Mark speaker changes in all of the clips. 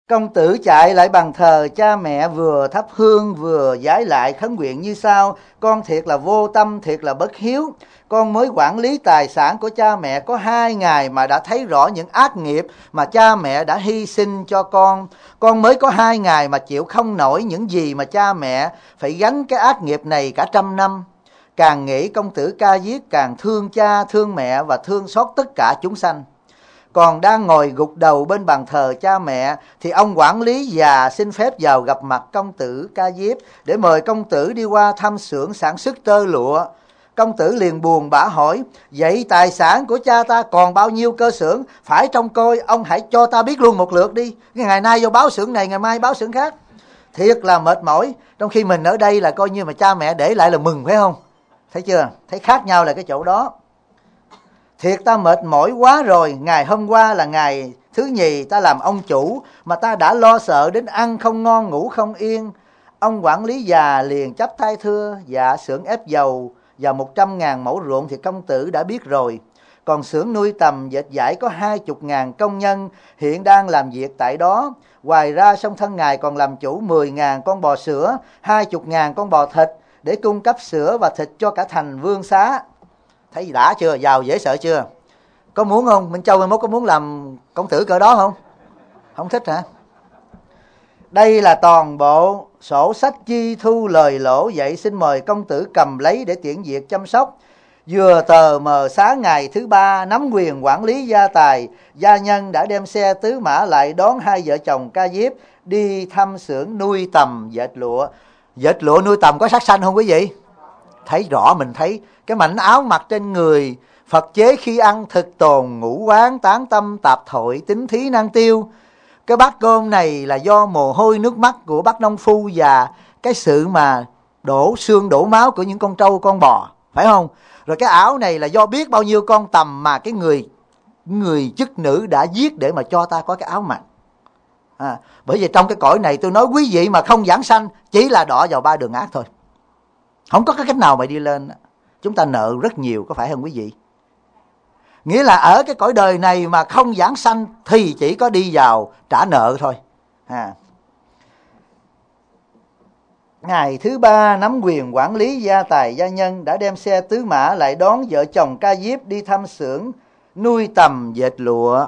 Speaker 1: Công tử chạy lại bàn thờ cha mẹ, vừa thắp hương vừa vái lại khấn nguyện như sau: con thiệt là vô tâm, thiệt là bất hiếu. Con mới quản lý tài sản của cha mẹ có 2 ngày mà đã thấy rõ những ác nghiệp mà cha mẹ đã hy sinh cho con. Con mới có 2 ngày mà chịu không nổi những gì mà cha mẹ phải gánh cái ác nghiệp này cả 100 năm. Càng nghĩ công tử Ca Diếp càng thương cha, thương mẹ và thương xót tất cả chúng sanh. Còn đang ngồi gục đầu bên bàn thờ cha mẹ thì ông quản lý già xin phép vào gặp mặt công tử Ca Diếp để mời công tử đi qua thăm xưởng sản xuất tơ lụa. Công tử liền buồn bã hỏi: vậy tài sản của cha ta còn bao nhiêu cơ xưởng, phải trông coi, ông hãy cho ta biết luôn một lượt đi. Ngày nay vô báo xưởng này, ngày mai báo xưởng khác. Thiệt là mệt mỏi. Trong khi mình ở đây là coi như mà cha mẹ để lại là mừng, phải không? Thấy chưa? Thấy khác nhau là cái chỗ đó. Thiệt ta mệt mỏi quá rồi. Ngày hôm qua là ngày thứ nhì ta làm ông chủ mà ta đã lo sợ đến ăn không ngon ngủ không yên. Ông quản lý già liền chắp tay thưa: dạ, xưởng ép dầu và 100.000 mẫu ruộng thì công tử đã biết rồi. Còn xưởng nuôi tầm dệt vải có 20.000 công nhân hiện đang làm việc tại đó. Ngoài ra song thân ngài còn làm chủ 10.000 con bò sữa, 20.000 con bò thịt để cung cấp sữa và thịt cho cả thành Vương Xá. Thấy đã chưa? Giàu dễ sợ chưa? Có muốn không? Minh Châu mai mốt có muốn làm công tử cỡ đó không? Không thích hả? Đây là toàn bộ sổ sách chi thu lời lỗ, vậy xin mời công tử cầm lấy để tiễn việc chăm sóc. Vừa tờ mờ sáng ngày thứ 3, nắm quyền quản lý gia tài, gia nhân đã đem xe tứ mã lại đón hai vợ chồng Ca Diếp đi thăm xưởng nuôi tầm dệt lụa. Dệt lụa nuôi tầm có sát sanh không quý vị? Thấy rõ, mình thấy cái mảnh áo mặc trên người. Phật chế khi ăn thực tồn, ngũ quán tán tâm tạp thội, tính thí năng tiêu. Cái bát cơm này là do mồ hôi nước mắt của bác nông phu và cái sự mà đổ xương đổ máu của những con trâu con bò, phải không? Rồi cái áo này là do biết bao nhiêu con tầm mà cái người chức nữ đã giết để mà cho ta có cái áo mặc. Bởi vì trong cái cõi này tôi nói quý vị mà không giảng sanh chỉ là đọa vào 3 đường ác thôi. Không có cái cách nào mà đi lên. Chúng ta nợ rất nhiều, có phải không quý vị? Nghĩa là ở cái cõi đời này mà không giảng sanh thì chỉ có đi vào trả nợ thôi. Ngày thứ 3, nắm quyền quản lý gia tài gia nhân đã đem xe tứ mã lại đón vợ chồng Ca Diếp đi thăm xưởng nuôi tầm dệt lụa.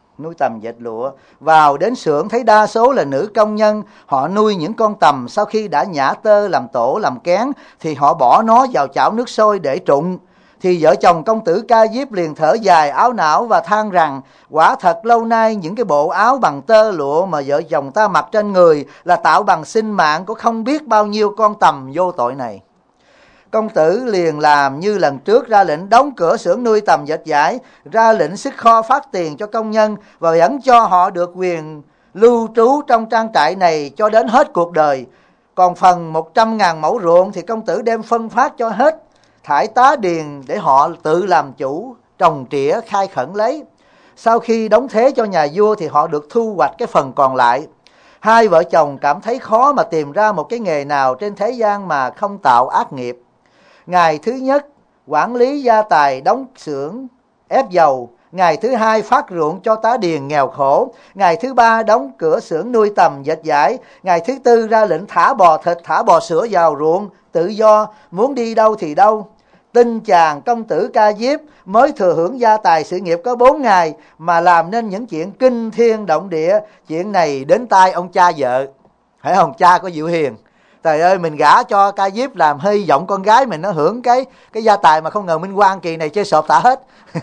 Speaker 1: Vào đến xưởng thấy đa số là nữ công nhân. Họ nuôi những con tầm, sau khi đã nhả tơ làm tổ làm kén thì họ bỏ nó vào chảo nước sôi để trụng. Thì vợ chồng công tử Ca Diếp liền thở dài áo não và than rằng quả thật lâu nay những cái bộ áo bằng tơ lụa mà vợ chồng ta mặc trên người là tạo bằng sinh mạng của không biết bao nhiêu con tầm vô tội này. Công tử liền làm như lần trước, ra lệnh đóng cửa xưởng nuôi tầm dệt vải, ra lệnh sức kho phát tiền cho công nhân và vẫn cho họ được quyền lưu trú trong trang trại này cho đến hết cuộc đời. Còn phần 100.000 mẫu ruộng thì công tử đem phân phát cho hết thải tá điền để họ tự làm chủ, trồng trịa khai khẩn lấy. Sau khi đóng thế cho nhà vua thì họ được thu hoạch cái phần còn lại. Hai vợ chồng cảm thấy khó mà tìm ra một cái nghề nào trên thế gian mà không tạo ác nghiệp. Ngày thứ nhất, quản lý gia tài đóng xưởng ép dầu. Ngày thứ 2, phát ruộng cho tá điền nghèo khổ. Ngày thứ 3, đóng cửa xưởng nuôi tầm dệt vải. Ngày thứ 4, ra lệnh thả bò thịt, thả bò sữa vào ruộng tự do, muốn đi đâu thì đâu. Tin chàng công tử Ca Diếp mới thừa hưởng gia tài sự nghiệp có 4 ngày mà làm nên những chuyện kinh thiên động địa. Chuyện này đến tai ông cha vợ, phải không? Cha của Diệu Hiền. Trời ơi, mình gả cho Ca Diếp làm hy vọng con gái mình nó hưởng cái gia tài, mà không ngờ Minh Quang kỳ này chơi sọp xả hết.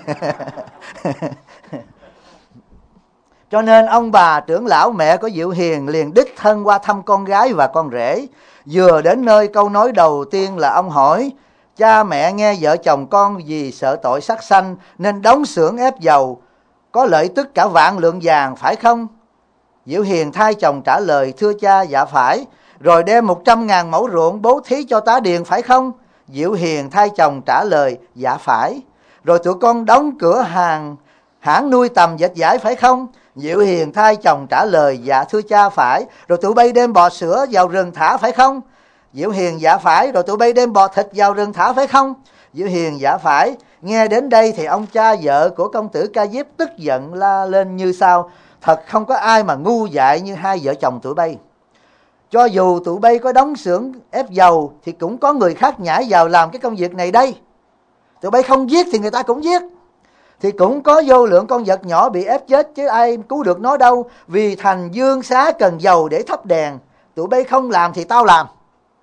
Speaker 1: Cho nên ông bà trưởng lão mẹ của Diệu Hiền liền đích thân qua thăm con gái và con rể. Vừa đến nơi, câu nói đầu tiên là ông hỏi: cha mẹ nghe vợ chồng con vì sợ tội sát sanh nên đóng xưởng ép dầu, có lợi tức cả vạn lượng vàng phải không? Diệu Hiền thay chồng trả lời: thưa cha, dạ phải. Rồi đem 100.000 mẫu ruộng bố thí cho tá điền phải không? Diệu Hiền thay chồng trả lời: dạ phải. Rồi tụi con đóng cửa hãng nuôi tầm dệt vải phải không? Diệu Hiền thay chồng trả lời: dạ thưa cha phải. Rồi tụi bay đem bò sữa vào rừng thả phải không? Diệu Hiền: dạ phải. Rồi tụi bay đem bò thịt vào rừng thả phải không? Diệu Hiền: dạ phải. Nghe đến đây thì ông cha vợ của công tử Ca Diếp tức giận la lên như sau: Thật không có ai mà ngu dại như hai vợ chồng tụi bay. Cho dù tụi bay có đóng xưởng ép dầu thì cũng có người khác nhảy vào làm cái công việc này đây. Tụi bay không giết thì người ta cũng giết. Thì cũng có vô lượng con vật nhỏ bị ép chết chứ ai cứu được nó đâu. Vì thành dương xá cần dầu để thắp đèn. Tụi bay không làm thì tao làm.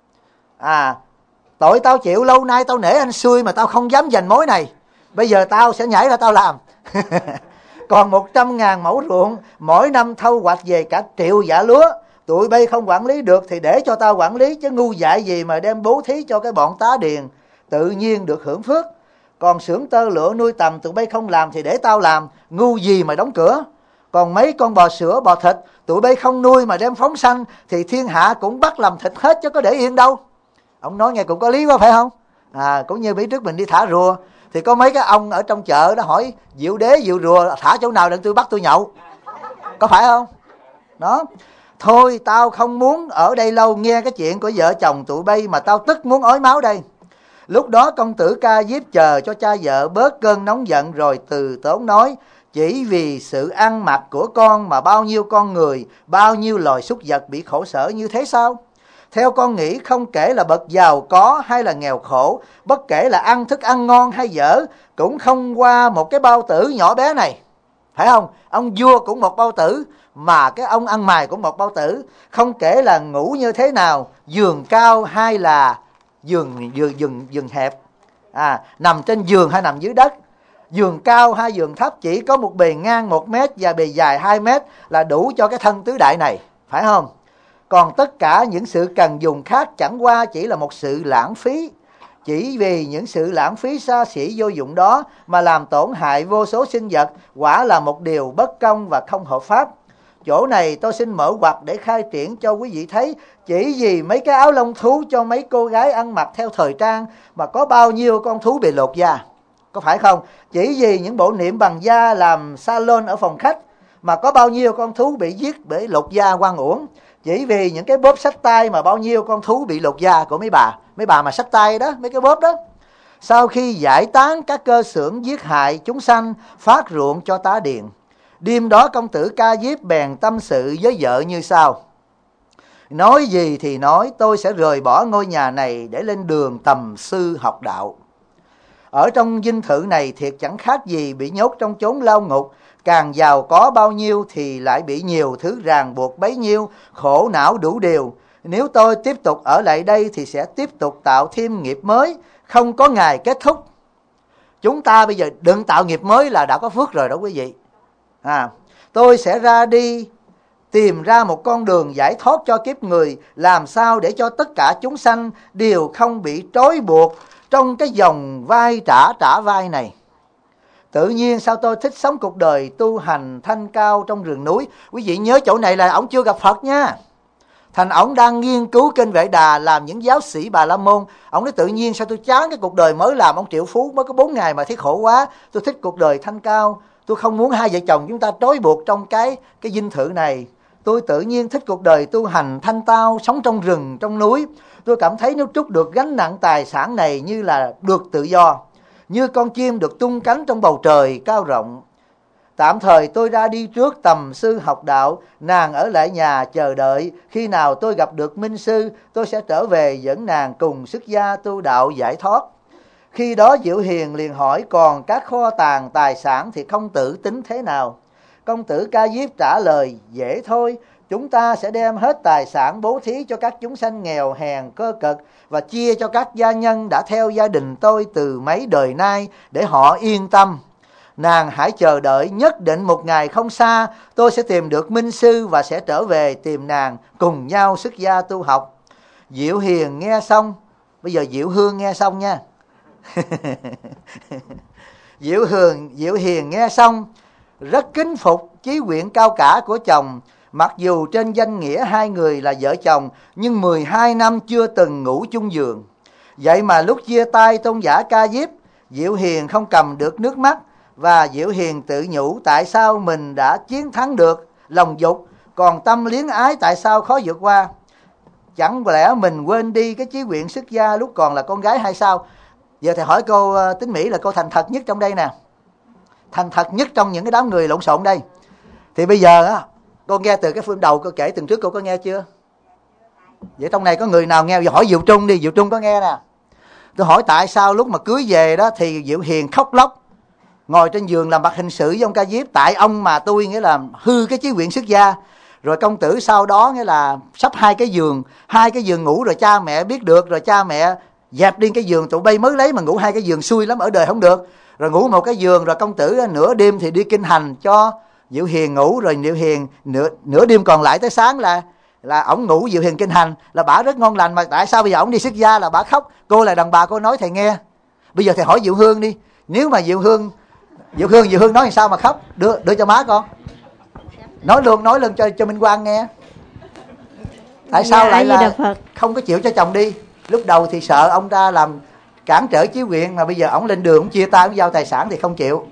Speaker 1: Tội tao chịu, lâu nay tao nể anh xui mà tao không dám giành mối này. Bây giờ tao sẽ nhảy ra tao làm. Còn 100.000 mẫu ruộng, mỗi năm thâu hoạch về cả 1 triệu vả lúa. Tụi bay không quản lý được thì để cho tao quản lý, chứ ngu dại gì mà đem bố thí cho cái bọn tá điền. Tự nhiên được hưởng phước. Còn xưởng tơ lụa nuôi tầm tụi bay không làm thì để tao làm, ngu gì mà đóng cửa. Còn mấy con bò sữa, bò thịt tụi bay không nuôi mà đem phóng sanh thì thiên hạ cũng bắt làm thịt hết chứ có để yên đâu. Ông nói nghe cũng có lý quá phải không? Cũng như bữa trước mình đi thả rùa thì có mấy cái ông ở trong chợ đó hỏi diệu đế diệu rùa thả chỗ nào để tôi bắt tôi nhậu, có phải không? Đó. Thôi tao không muốn ở đây lâu nghe cái chuyện của vợ chồng tụi bay mà tao tức muốn ói máu đây. Lúc đó công tử Ca Diếp chờ cho cha vợ bớt cơn nóng giận rồi từ tốn nói: chỉ vì sự ăn mặc của con mà bao nhiêu con người, bao nhiêu loài súc vật bị khổ sở như thế sao? Theo con nghĩ không kể là bậc giàu có hay là nghèo khổ, bất kể là ăn thức ăn ngon hay dở, cũng không qua một cái bao tử nhỏ bé này. Phải không? Ông vua cũng một bao tử, mà cái ông ăn mày cũng một bao tử. Không kể là ngủ như thế nào, giường cao hay là giường hẹp, nằm trên giường hay nằm dưới đất, giường cao hay giường thấp, chỉ có một bề ngang 1 mét và bề dài 2 mét là đủ cho cái thân tứ đại này. Phải không? Còn tất cả những sự cần dùng khác chẳng qua chỉ là một sự lãng phí. Chỉ vì những sự lãng phí xa xỉ vô dụng đó mà làm tổn hại vô số sinh vật, quả là một điều bất công và không hợp pháp. Chỗ này tôi xin mở ngoặt để khai triển cho quý vị thấy, chỉ vì mấy cái áo lông thú cho mấy cô gái ăn mặc theo thời trang mà có bao nhiêu con thú bị lột da, có phải không? Chỉ vì những bộ niệm bằng da làm salon ở phòng khách mà có bao nhiêu con thú bị giết bởi lột da oan uổng. Chỉ vì những cái bóp xách tay mà bao nhiêu con thú bị lột da của mấy bà mà xách tay đó, mấy cái bóp đó. Sau khi giải tán các cơ xưởng giết hại chúng sanh, phát ruộng cho tá điền, đêm đó công tử Ca Diếp bèn tâm sự với vợ như sau: nói gì thì nói, tôi sẽ rời bỏ ngôi nhà này để lên đường tầm sư học đạo. Ở trong dinh thự này thiệt chẳng khác gì bị nhốt trong chốn lao ngục. Càng giàu có bao nhiêu thì lại bị nhiều thứ ràng buộc bấy nhiêu, khổ não đủ điều. Nếu tôi tiếp tục ở lại đây thì sẽ tiếp tục tạo thêm nghiệp mới, không có ngày kết thúc. Chúng ta bây giờ đừng tạo nghiệp mới là đã có phước rồi đó quý vị. Tôi sẽ ra đi tìm ra một con đường giải thoát cho kiếp người, làm sao để cho tất cả chúng sanh đều không bị trói buộc trong cái dòng vai trả vai này. Tự nhiên sao tôi thích sống cuộc đời tu hành thanh cao trong rừng núi. Quý vị nhớ chỗ này là ổng chưa gặp Phật nha. Thành ổng đang nghiên cứu kinh Vệ Đà, làm những giáo sĩ Bà La Môn. Ổng nói tự nhiên sao tôi chán cái cuộc đời mới làm ông triệu phú mới có 4 ngày mà thấy khổ quá. Tôi thích cuộc đời thanh cao. Tôi không muốn hai vợ chồng chúng ta trói buộc trong cái dinh thự này. Tôi tự nhiên thích cuộc đời tu hành thanh tao, sống trong rừng, trong núi. Tôi cảm thấy nếu trút được gánh nặng tài sản này như là được tự do, như con chim được tung cánh trong bầu trời cao rộng. Tạm thời tôi ra đi trước tầm sư học đạo, nàng ở lại nhà chờ đợi. Khi nào tôi gặp được minh sư, tôi sẽ trở về dẫn nàng cùng xuất gia tu đạo giải thoát. Khi đó Diệu Hiền liền hỏi: còn các kho tàng tài sản thì công tử tính thế nào? Công tử Ca Diếp trả lời: dễ thôi, chúng ta sẽ đem hết tài sản bố thí cho các chúng sanh nghèo hèn cơ cực và chia cho các gia nhân đã theo gia đình tôi từ mấy đời nay để họ yên tâm. Nàng hãy chờ đợi, nhất định một ngày không xa tôi sẽ tìm được minh sư và sẽ trở về tìm nàng, cùng nhau xuất gia tu học. Diệu Hiền nghe xong, bây giờ Diệu Hương nghe xong nha. Diệu Hiền nghe xong rất kính phục chí nguyện cao cả của chồng. Mặc dù trên danh nghĩa hai người là vợ chồng, nhưng 12 năm chưa từng ngủ chung giường. Vậy mà lúc chia tay tôn giả Ca Diếp, Diệu Hiền không cầm được nước mắt. Và Diệu Hiền tự nhủ tại sao mình đã chiến thắng được lòng dục, còn tâm luyến ái tại sao khó vượt qua? Chẳng lẽ mình quên đi cái chí nguyện xuất gia lúc còn là con gái hay sao? Giờ thầy hỏi cô Tín Mỹ là cô thành thật nhất trong đây nè, thành thật nhất trong những cái đám người lộn xộn đây. Thì bây giờ á, cô nghe từ cái phương đầu cô kể tuần trước cô có nghe chưa? Vậy trong này có người nào nghe? Hỏi Diệu Trung đi, Diệu Trung có nghe nè. Tôi hỏi tại sao lúc mà cưới về đó thì Diệu Hiền khóc lóc, ngồi trên giường làm bạc hình sự với ông Ca Diếp. Tại ông mà tôi nghĩa là hư cái chí nguyện xuất gia. Rồi công tử sau đó nghĩa là sắp hai cái giường ngủ, rồi cha mẹ biết được, rồi cha mẹ dẹp đi cái giường tụi bay mới lấy mà ngủ hai cái giường, xui lắm, ở đời không được. Rồi ngủ một cái giường, rồi công tử nửa đêm thì đi kinh hành cho Diệu Hiền ngủ, rồi Diệu Hiền nửa đêm còn lại tới sáng là ổng ngủ Diệu Hiền kinh hành, là bả rất ngon lành. Mà tại sao bây giờ ổng đi xuất gia là bả khóc? Cô là đàn bà, cô nói thầy nghe. Bây giờ thầy hỏi Diệu Hương đi, nếu mà Diệu Hương nói làm sao mà khóc? Đưa cho má con nói luôn cho Minh Quang nghe. Tại sao lại là không có chịu cho chồng đi? Lúc đầu thì sợ ông ta làm cản trở chí nguyện, mà bây giờ ổng lên đường, ổng chia tay, ổng giao tài sản thì không chịu.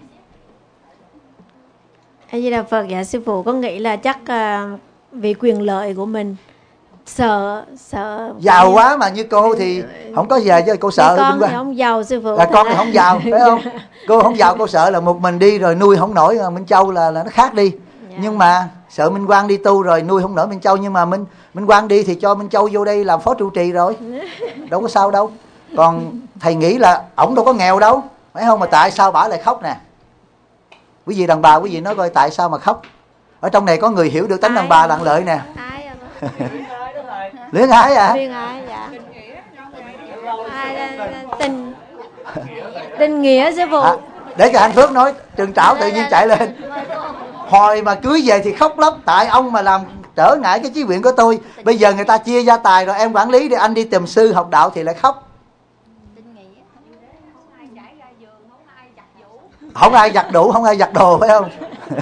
Speaker 2: A Di Đà Phật. Dạ sư phụ có nghĩ là chắc vì quyền lợi của mình, sợ
Speaker 1: giàu quá mà như cô thì không có về, chứ cô sợ.
Speaker 2: Con thì không giàu sư phụ.
Speaker 1: Là con thì không giàu phải không? Cô không giàu, cô sợ là một mình đi rồi nuôi không nổi Minh Châu là nó khác đi. Nhưng mà sợ Minh Quang đi tu rồi nuôi không nổi Minh Châu, nhưng mà Minh Quang đi thì cho Minh Châu vô đây làm phó trụ trì rồi, đâu có sao đâu. Còn thầy nghĩ là ổng đâu có nghèo đâu, phải không? Mà tại sao bả lại khóc nè? Quý vị đàn bà, quý vị nói coi tại sao mà khóc? Ở trong này có người hiểu được tánh đàn bà lặng lợi nè. Luyến ái à?
Speaker 2: Luyến ái, dạ. Tình nghĩa sư phụ.
Speaker 1: Để cho anh Phước nói. Trừng Trảo tự nhiên chạy lên. Hồi mà cưới về thì khóc lắm, tại ông mà làm trở ngại cái chí nguyện của tôi. Bây giờ người ta chia gia tài rồi, em quản lý đi, anh đi tìm sư học đạo thì lại khóc. Không ai giặt đủ, không ai giặt đồ, phải không?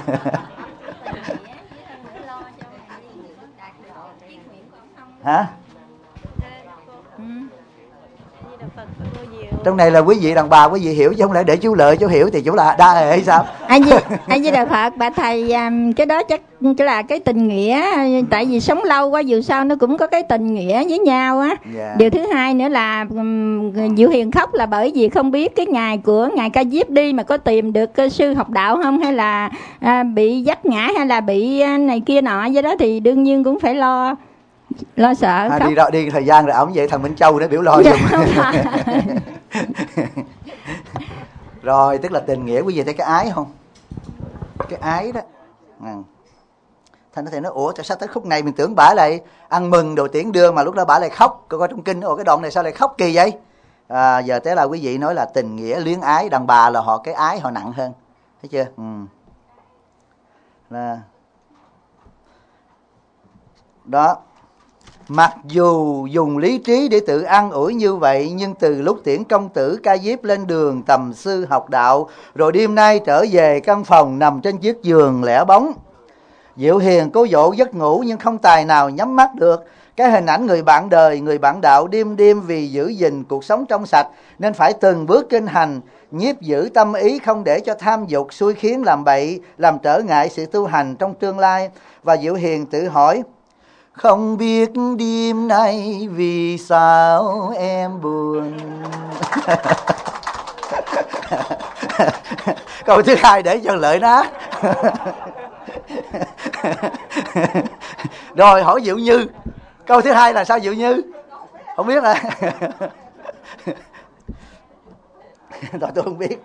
Speaker 1: Hả? Trong này là quý vị đàn bà, quý vị hiểu chứ không lẽ để chú Lợi chú hiểu thì chú là đa hề hay sao?
Speaker 3: Anh với Đạo Phật, bà thầy, cái đó chắc là cái tình nghĩa, tại vì sống lâu quá dù sao nó cũng có cái tình nghĩa với nhau á. Điều thứ hai nữa là Diệu Hiền khóc là bởi vì không biết cái ngày của ngài Ca Diếp đi mà có tìm được sư học đạo không, hay là bị dắt ngã, hay là bị này kia nọ, với đó thì đương nhiên cũng phải lo sợ.
Speaker 1: Đi thời gian rồi ổng vậy thằng Minh Châu để biểu lo giùm. Rồi tức là tình nghĩa, quý vị thấy cái ái không? Cái ái đó. Thành nó thầy nói ủa tại sao tới khúc này mình tưởng bả lại ăn mừng đồ tiễn đưa mà lúc đó bả lại khóc. Coi trong kinh cái đoạn này sao lại khóc kỳ vậy? Giờ thế là quý vị nói là tình nghĩa luyến ái, đàn bà là họ cái ái họ nặng hơn. Thấy chưa? Đó. Mặc dù dùng lý trí để tự an ủi như vậy, nhưng từ lúc tiễn công tử Ca Diếp lên đường tầm sư học đạo, rồi đêm nay trở về căn phòng nằm trên chiếc giường lẻ bóng, Diệu Hiền cố dỗ giấc ngủ nhưng không tài nào nhắm mắt được. Cái hình ảnh người bạn đời, người bạn đạo đêm đêm vì giữ gìn cuộc sống trong sạch nên phải từng bước kinh hành, nhiếp giữ tâm ý không để cho tham dục xui khiến làm bậy, làm trở ngại sự tu hành trong tương lai. Và Diệu Hiền tự hỏi, không biết đêm nay vì sao em buồn. Câu thứ hai để cho Lợi nó. Rồi hỏi Diệu Như, câu thứ hai là sao Diệu Như? Không biết à? Tôi không biết.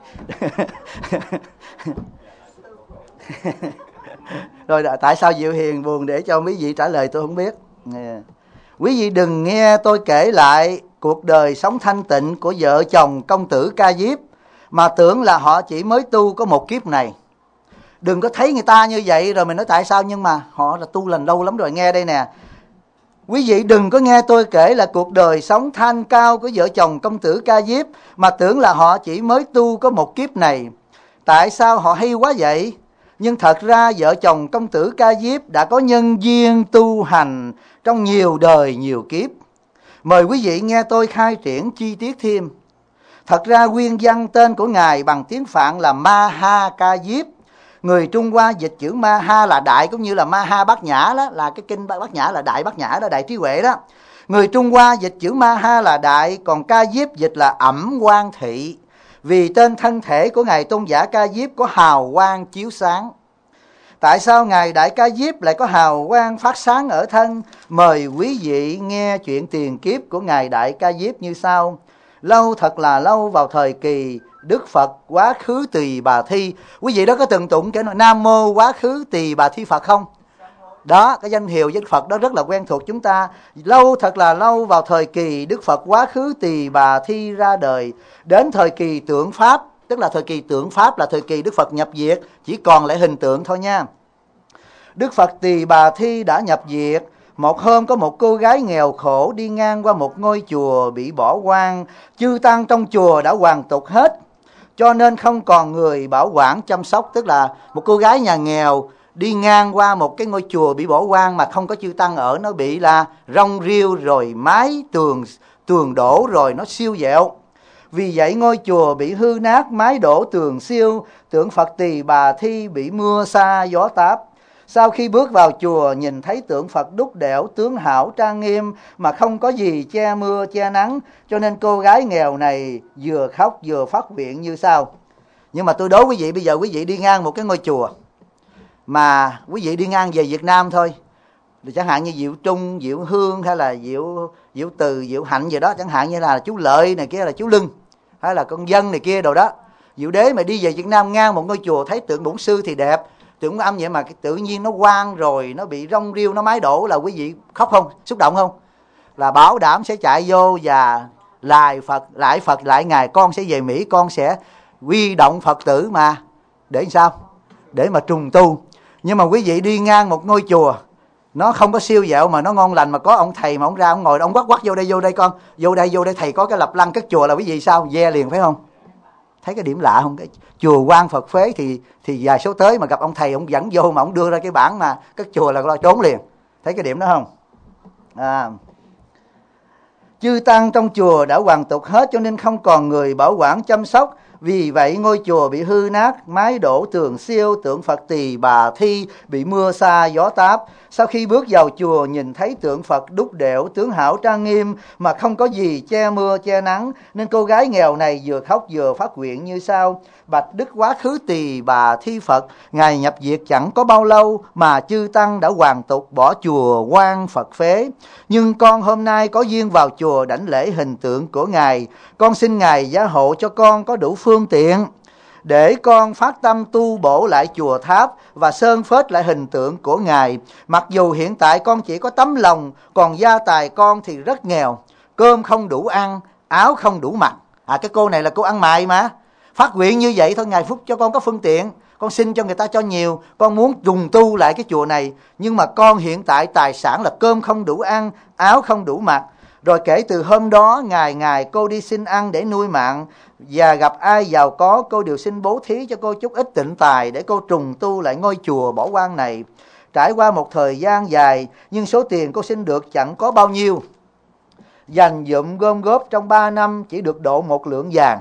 Speaker 1: Rồi tại sao Diệu Hiền buồn để cho mấy vị trả lời tôi không biết. Quý vị đừng nghe tôi kể lại cuộc đời sống thanh tịnh của vợ chồng công tử Ca Diếp mà tưởng là họ chỉ mới tu có một kiếp này. Đừng có thấy người ta như vậy rồi mình nói tại sao, nhưng mà họ là tu lành lâu lắm rồi. Nghe đây nè, quý vị đừng có nghe tôi kể là cuộc đời sống thanh cao của vợ chồng công tử Ca Diếp mà tưởng là họ chỉ mới tu có một kiếp này. Tại sao họ hay quá vậy? Nhưng thật ra vợ chồng công tử Ca Diếp đã có nhân duyên tu hành trong nhiều đời nhiều kiếp. Mời quý vị nghe tôi khai triển chi tiết thêm. Thật ra nguyên văn tên của ngài bằng tiếng Phạn là Ma Ha Ca Diếp. Người Trung Hoa dịch chữ Ma Ha là đại, cũng như là Ma Ha Bát Nhã đó, là cái kinh Bát Nhã là đại Bát Nhã đó, đại trí huệ đó. Người Trung Hoa dịch chữ Ma Ha là đại, còn Ca Diếp dịch là ẩm quang thị. Vì tên thân thể của ngài tôn giả Ca Diếp có hào quang chiếu sáng. Tại sao Ngài Đại Ca Diếp lại có hào quang phát sáng ở thân? Mời quý vị nghe chuyện tiền kiếp của Ngài Đại Ca Diếp như sau. Lâu thật là lâu vào thời kỳ Đức Phật Quá Khứ Tỳ Bà Thi. Quý vị đó có từng tụng cái Nam Mô Quá Khứ Tỳ Bà Thi Phật không? Đó, cái danh hiệu Đức Phật đó rất là quen thuộc chúng ta. Lâu thật là lâu vào thời kỳ Đức Phật Quá Khứ Tỳ Bà Thi ra đời. Đến thời kỳ tượng Pháp, tức là thời kỳ tượng Pháp là thời kỳ Đức Phật nhập diệt, chỉ còn lại hình tượng thôi nha. Đức Phật Tỳ Bà Thi đã nhập diệt. Một hôm có một cô gái nghèo khổ đi ngang qua một ngôi chùa bị bỏ hoang. Chư tăng trong chùa đã hoàn tục hết, cho nên không còn người bảo quản chăm sóc. Tức là một cô gái nhà nghèo đi ngang qua một cái ngôi chùa bị bỏ hoang mà không có chư tăng ở, nó bị là rong riêu rồi mái tường đổ rồi nó siêu vẹo. Vì vậy ngôi chùa bị hư nát, mái đổ tường siêu, tượng Phật Tỳ Bà Thi bị mưa sa gió táp. Sau khi bước vào chùa nhìn thấy tượng Phật đúc đẽo tướng hảo trang nghiêm mà không có gì che mưa che nắng, cho nên cô gái nghèo này vừa khóc vừa phát nguyện như sau. Nhưng mà tôi đố quý vị, bây giờ quý vị đi ngang một cái ngôi chùa mà quý vị đi ngang về Việt Nam thôi, chẳng hạn như Diệu Trung, Diệu Hương hay là Diệu Từ, Diệu Hạnh gì đó, chẳng hạn như là chú Lợi này kia là chú Lưng hay là con Dân này kia đồ đó, Diệu Đế, mà đi về Việt Nam ngang một ngôi chùa thấy tượng Bổn Sư thì đẹp, tượng âm vậy mà tự nhiên nó quang rồi nó bị rong riêu, nó mái đổ, là quý vị khóc không, xúc động không? Là bảo đảm sẽ chạy vô và lại Phật lại Ngài, con sẽ về Mỹ, con sẽ huy động Phật tử mà để sao? Để mà trùng tu. Nhưng mà quý vị đi ngang một ngôi chùa nó không có siêu dẹo mà nó ngon lành, mà có ông thầy mà ông ra ông ngồi ông quắc vô đây con, vô đây thầy có cái lập lăng cất chùa, là quý vị sao ve liền phải không? Thấy cái điểm lạ không? Cái chùa quan Phật phế thì vài số tới mà gặp ông thầy ông dẫn vô mà ông đưa ra cái bảng mà cất chùa là trốn liền. Thấy cái điểm đó không? Chư tăng trong chùa đã hoàn tục hết, cho nên không còn người bảo quản chăm sóc. Vì vậy ngôi chùa bị hư nát, mái đổ tường siêu, tượng Phật Tỳ Bà Thi bị mưa sa gió táp. Sau khi bước vào chùa nhìn thấy tượng Phật đúc đẽo tướng hảo trang nghiêm mà không có gì che mưa che nắng, nên cô gái nghèo này vừa khóc vừa phát nguyện như sau. Bạch Đức Quá Khứ Tỳ Bà Thi Phật, Ngài nhập diệt chẳng có bao lâu mà chư tăng đã hoàn tục bỏ chùa quan Phật phế. Nhưng con hôm nay có duyên vào chùa đảnh lễ hình tượng của Ngài, con xin Ngài gia hộ cho con có đủ phương tiện để con phát tâm tu bổ lại chùa tháp và sơn phết lại hình tượng của Ngài. Mặc dù hiện tại con chỉ có tấm lòng, còn gia tài con thì rất nghèo, cơm không đủ ăn, áo không đủ mặc. Cái cô này là cô ăn mày mà. Phát nguyện như vậy thôi, Ngài phúc cho con có phương tiện, con xin cho người ta cho nhiều, con muốn trùng tu lại cái chùa này. Nhưng mà con hiện tại tài sản là cơm không đủ ăn, áo không đủ mặc. Rồi kể từ hôm đó ngày cô đi xin ăn để nuôi mạng, và gặp ai giàu có cô đều xin bố thí cho cô chút ít tịnh tài để cô trùng tu lại ngôi chùa bỏ hoang này. Trải qua một thời gian dài, nhưng số tiền cô xin được chẳng có bao nhiêu. Dành dụm gom góp trong 3 năm chỉ được độ 1 lượng vàng.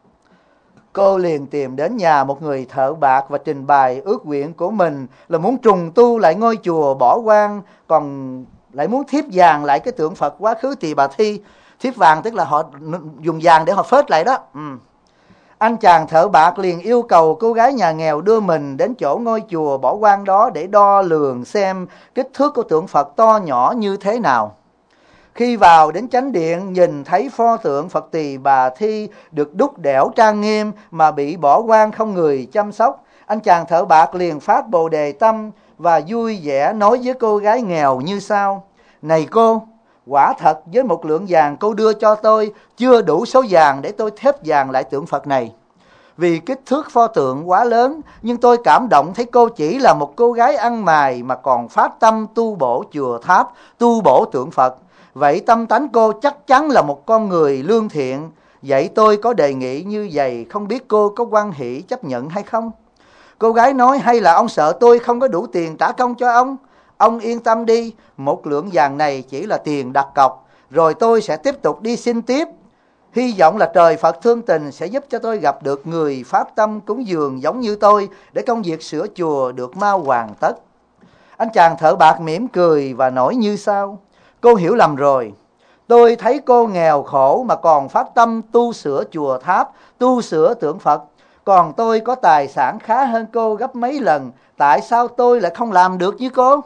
Speaker 1: Cô liền tìm đến nhà một người thợ bạc và trình bày ước nguyện của mình là muốn trùng tu lại ngôi chùa bỏ hoang, còn lại muốn thiếp vàng lại cái tượng Phật Quá Khứ Tỳ Bà Thi. Thiếp vàng tức là họ dùng vàng để họ phết lại đó. Anh chàng thợ bạc liền yêu cầu cô gái nhà nghèo đưa mình đến chỗ ngôi chùa bỏ hoang đó để đo lường xem kích thước của tượng Phật to nhỏ như thế nào. Khi vào đến chánh điện nhìn thấy pho tượng Phật Tỳ Bà Thi được đúc đẽo trang nghiêm mà bị bỏ hoang không người chăm sóc, anh chàng thợ bạc liền phát Bồ Đề tâm và vui vẻ nói với cô gái nghèo như sau. Này cô, quả thật với 1 lượng vàng cô đưa cho tôi chưa đủ số vàng để tôi thép vàng lại tượng Phật này. Vì kích thước pho tượng quá lớn, nhưng tôi cảm động thấy cô chỉ là một cô gái ăn mày mà còn phát tâm tu bổ chùa tháp, tu bổ tượng Phật. Vậy tâm tánh cô chắc chắn là một con người lương thiện. Vậy tôi có đề nghị như vậy, không biết cô có hoan hỷ chấp nhận hay không? Cô gái nói, hay là ông sợ tôi không có đủ tiền trả công cho ông? Ông yên tâm đi, 1 lượng vàng này chỉ là tiền đặt cọc, rồi tôi sẽ tiếp tục đi xin tiếp. Hy vọng là trời Phật thương tình sẽ giúp cho tôi gặp được người phát tâm cúng dường giống như tôi, để công việc sửa chùa được mau hoàn tất. Anh chàng thợ bạc mỉm cười và nói như sau. Cô hiểu lầm rồi. Tôi thấy cô nghèo khổ mà còn phát tâm tu sửa chùa tháp, tu sửa tượng Phật. Còn tôi có tài sản khá hơn cô gấp mấy lần, tại sao tôi lại không làm được như cô?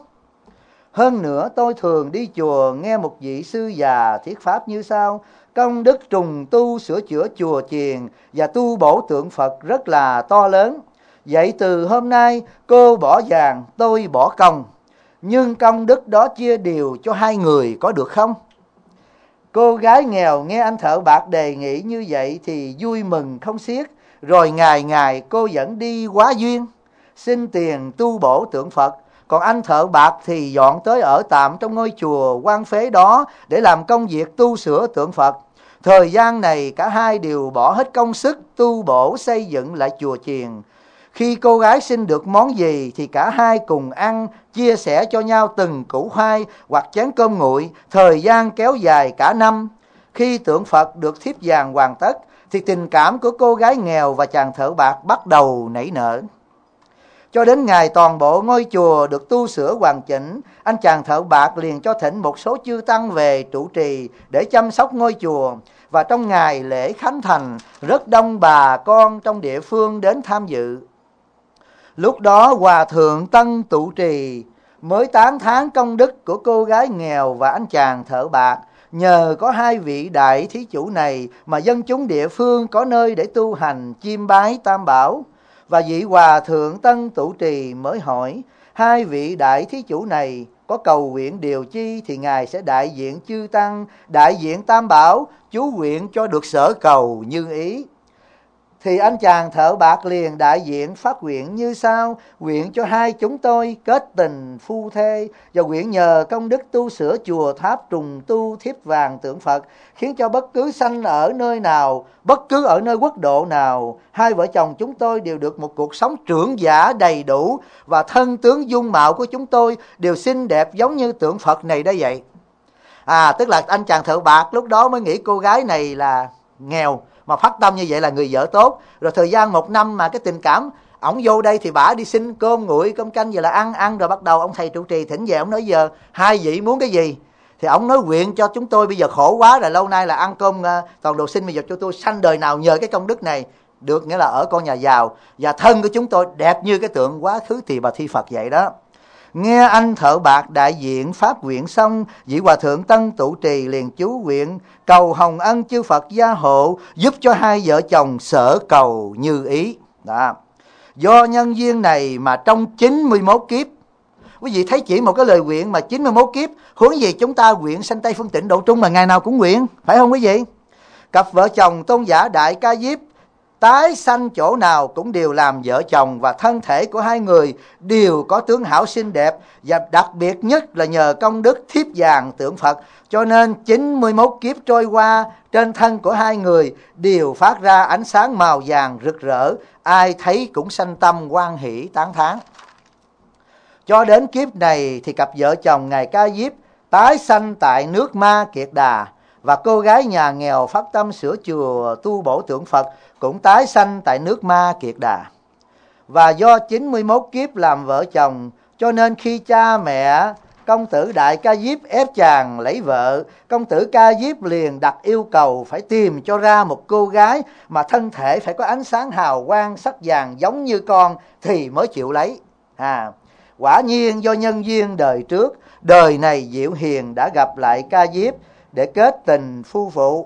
Speaker 1: Hơn nữa tôi thường đi chùa nghe một vị sư già thuyết pháp như sau: công đức trùng tu sửa chữa chùa chiền và tu bổ tượng Phật rất là to lớn. Vậy từ hôm nay cô bỏ vàng, tôi bỏ công, nhưng công đức đó chia đều cho hai người có được không? Cô gái nghèo nghe anh thợ bạc đề nghị như vậy thì vui mừng không xiết. Rồi ngày ngày cô vẫn đi hóa duyên, xin tiền tu bổ tượng Phật. Còn anh thợ bạc thì dọn tới ở tạm trong ngôi chùa hoang phế đó để làm công việc tu sửa tượng Phật. Thời gian này cả hai đều bỏ hết công sức tu bổ xây dựng lại chùa chiền. Khi cô gái xin được món gì thì cả hai cùng ăn, chia sẻ cho nhau từng củ khoai hoặc chén cơm nguội. Thời gian kéo dài cả năm. Khi tượng Phật được thiếp vàng hoàn tất thì tình cảm của cô gái nghèo và chàng thợ bạc bắt đầu nảy nở. Cho đến ngày toàn bộ ngôi chùa được tu sửa hoàn chỉnh, anh chàng thợ bạc liền cho thỉnh một số chư tăng về trụ trì để chăm sóc ngôi chùa. Và trong ngày lễ khánh thành, rất đông bà con trong địa phương đến tham dự. Lúc đó Hòa thượng Tân Trụ Trì mới tán thán công đức của cô gái nghèo và anh chàng thợ bạc. Nhờ có hai vị đại thí chủ này mà dân chúng địa phương có nơi để tu hành chiêm bái Tam Bảo. Và vị Hòa thượng Tân Trụ Trì mới hỏi: hai vị đại thí chủ này có cầu nguyện điều chi thì Ngài sẽ đại diện chư tăng, đại diện Tam Bảo, chú nguyện cho được sở cầu như ý. Thì anh chàng thợ bạc liền đại diện phát nguyện như sau: nguyện cho hai chúng tôi kết tình phu thê, và nguyện nhờ công đức tu sửa chùa tháp trùng tu thiếp vàng tượng Phật, khiến cho bất cứ sanh ở nơi nào, bất cứ ở nơi quốc độ nào, hai vợ chồng chúng tôi đều được một cuộc sống trưởng giả đầy đủ, và thân tướng dung mạo của chúng tôi đều xinh đẹp giống như tượng Phật này đó vậy. Tức là anh chàng thợ bạc lúc đó mới nghĩ cô gái này là nghèo mà phát tâm như vậy là người vợ tốt. Rồi thời gian một năm mà cái tình cảm, ổng vô đây thì bả đi xin cơm nguội cơm canh vậy là ăn rồi bắt đầu ông thầy trụ trì thỉnh về, ông nói giờ hai vị muốn cái gì thì ổng nói nguyện cho chúng tôi, bây giờ khổ quá rồi, lâu nay là ăn cơm toàn đồ xin, bây giờ cho tôi sanh đời nào nhờ cái công đức này được, nghĩa là ở con nhà giàu, và thân của chúng tôi đẹp như cái tượng quá khứ Tỳ Bà Thi Phật vậy đó. Nghe anh thợ bạc đại diện phát nguyện xong, vị Hòa thượng Tân Trụ Trì liền chú nguyện cầu hồng ân chư Phật gia hộ, giúp cho hai vợ chồng sở cầu như ý. Đó. Do nhân duyên này mà trong 91 kiếp, quý vị thấy chỉ một cái lời nguyện mà 91 kiếp, huống gì chúng ta nguyện sanh Tây Phương Tịnh Độ Trung mà ngày nào cũng nguyện, phải không quý vị? Cặp vợ chồng tôn giả Đại Ca Diếp tái sanh chỗ nào cũng đều làm vợ chồng, và thân thể của hai người đều có tướng hảo xinh đẹp, và đặc biệt nhất là nhờ công đức thiếp vàng tượng Phật, cho nên 91 kiếp trôi qua, trên thân của hai người đều phát ra ánh sáng màu vàng rực rỡ, ai thấy cũng sanh tâm hoan hỷ tán thán. Cho đến kiếp này thì cặp vợ chồng Ngài Ca Diếp tái sanh tại nước Ma Kiệt Đà, và cô gái nhà nghèo phát tâm sửa chùa tu bổ tượng Phật cũng tái sanh tại nước Ma Kiệt Đà. Và do 91 kiếp làm vợ chồng, cho nên khi cha mẹ công tử Đại Ca Diếp ép chàng lấy vợ, công tử Ca Diếp liền đặt yêu cầu phải tìm cho ra một cô gái mà thân thể phải có ánh sáng hào quang sắc vàng giống như con thì mới chịu lấy. Quả nhiên do nhân duyên đời trước, đời này Diệu Hiền đã gặp lại Ca Diếp để kết tình phu phụ.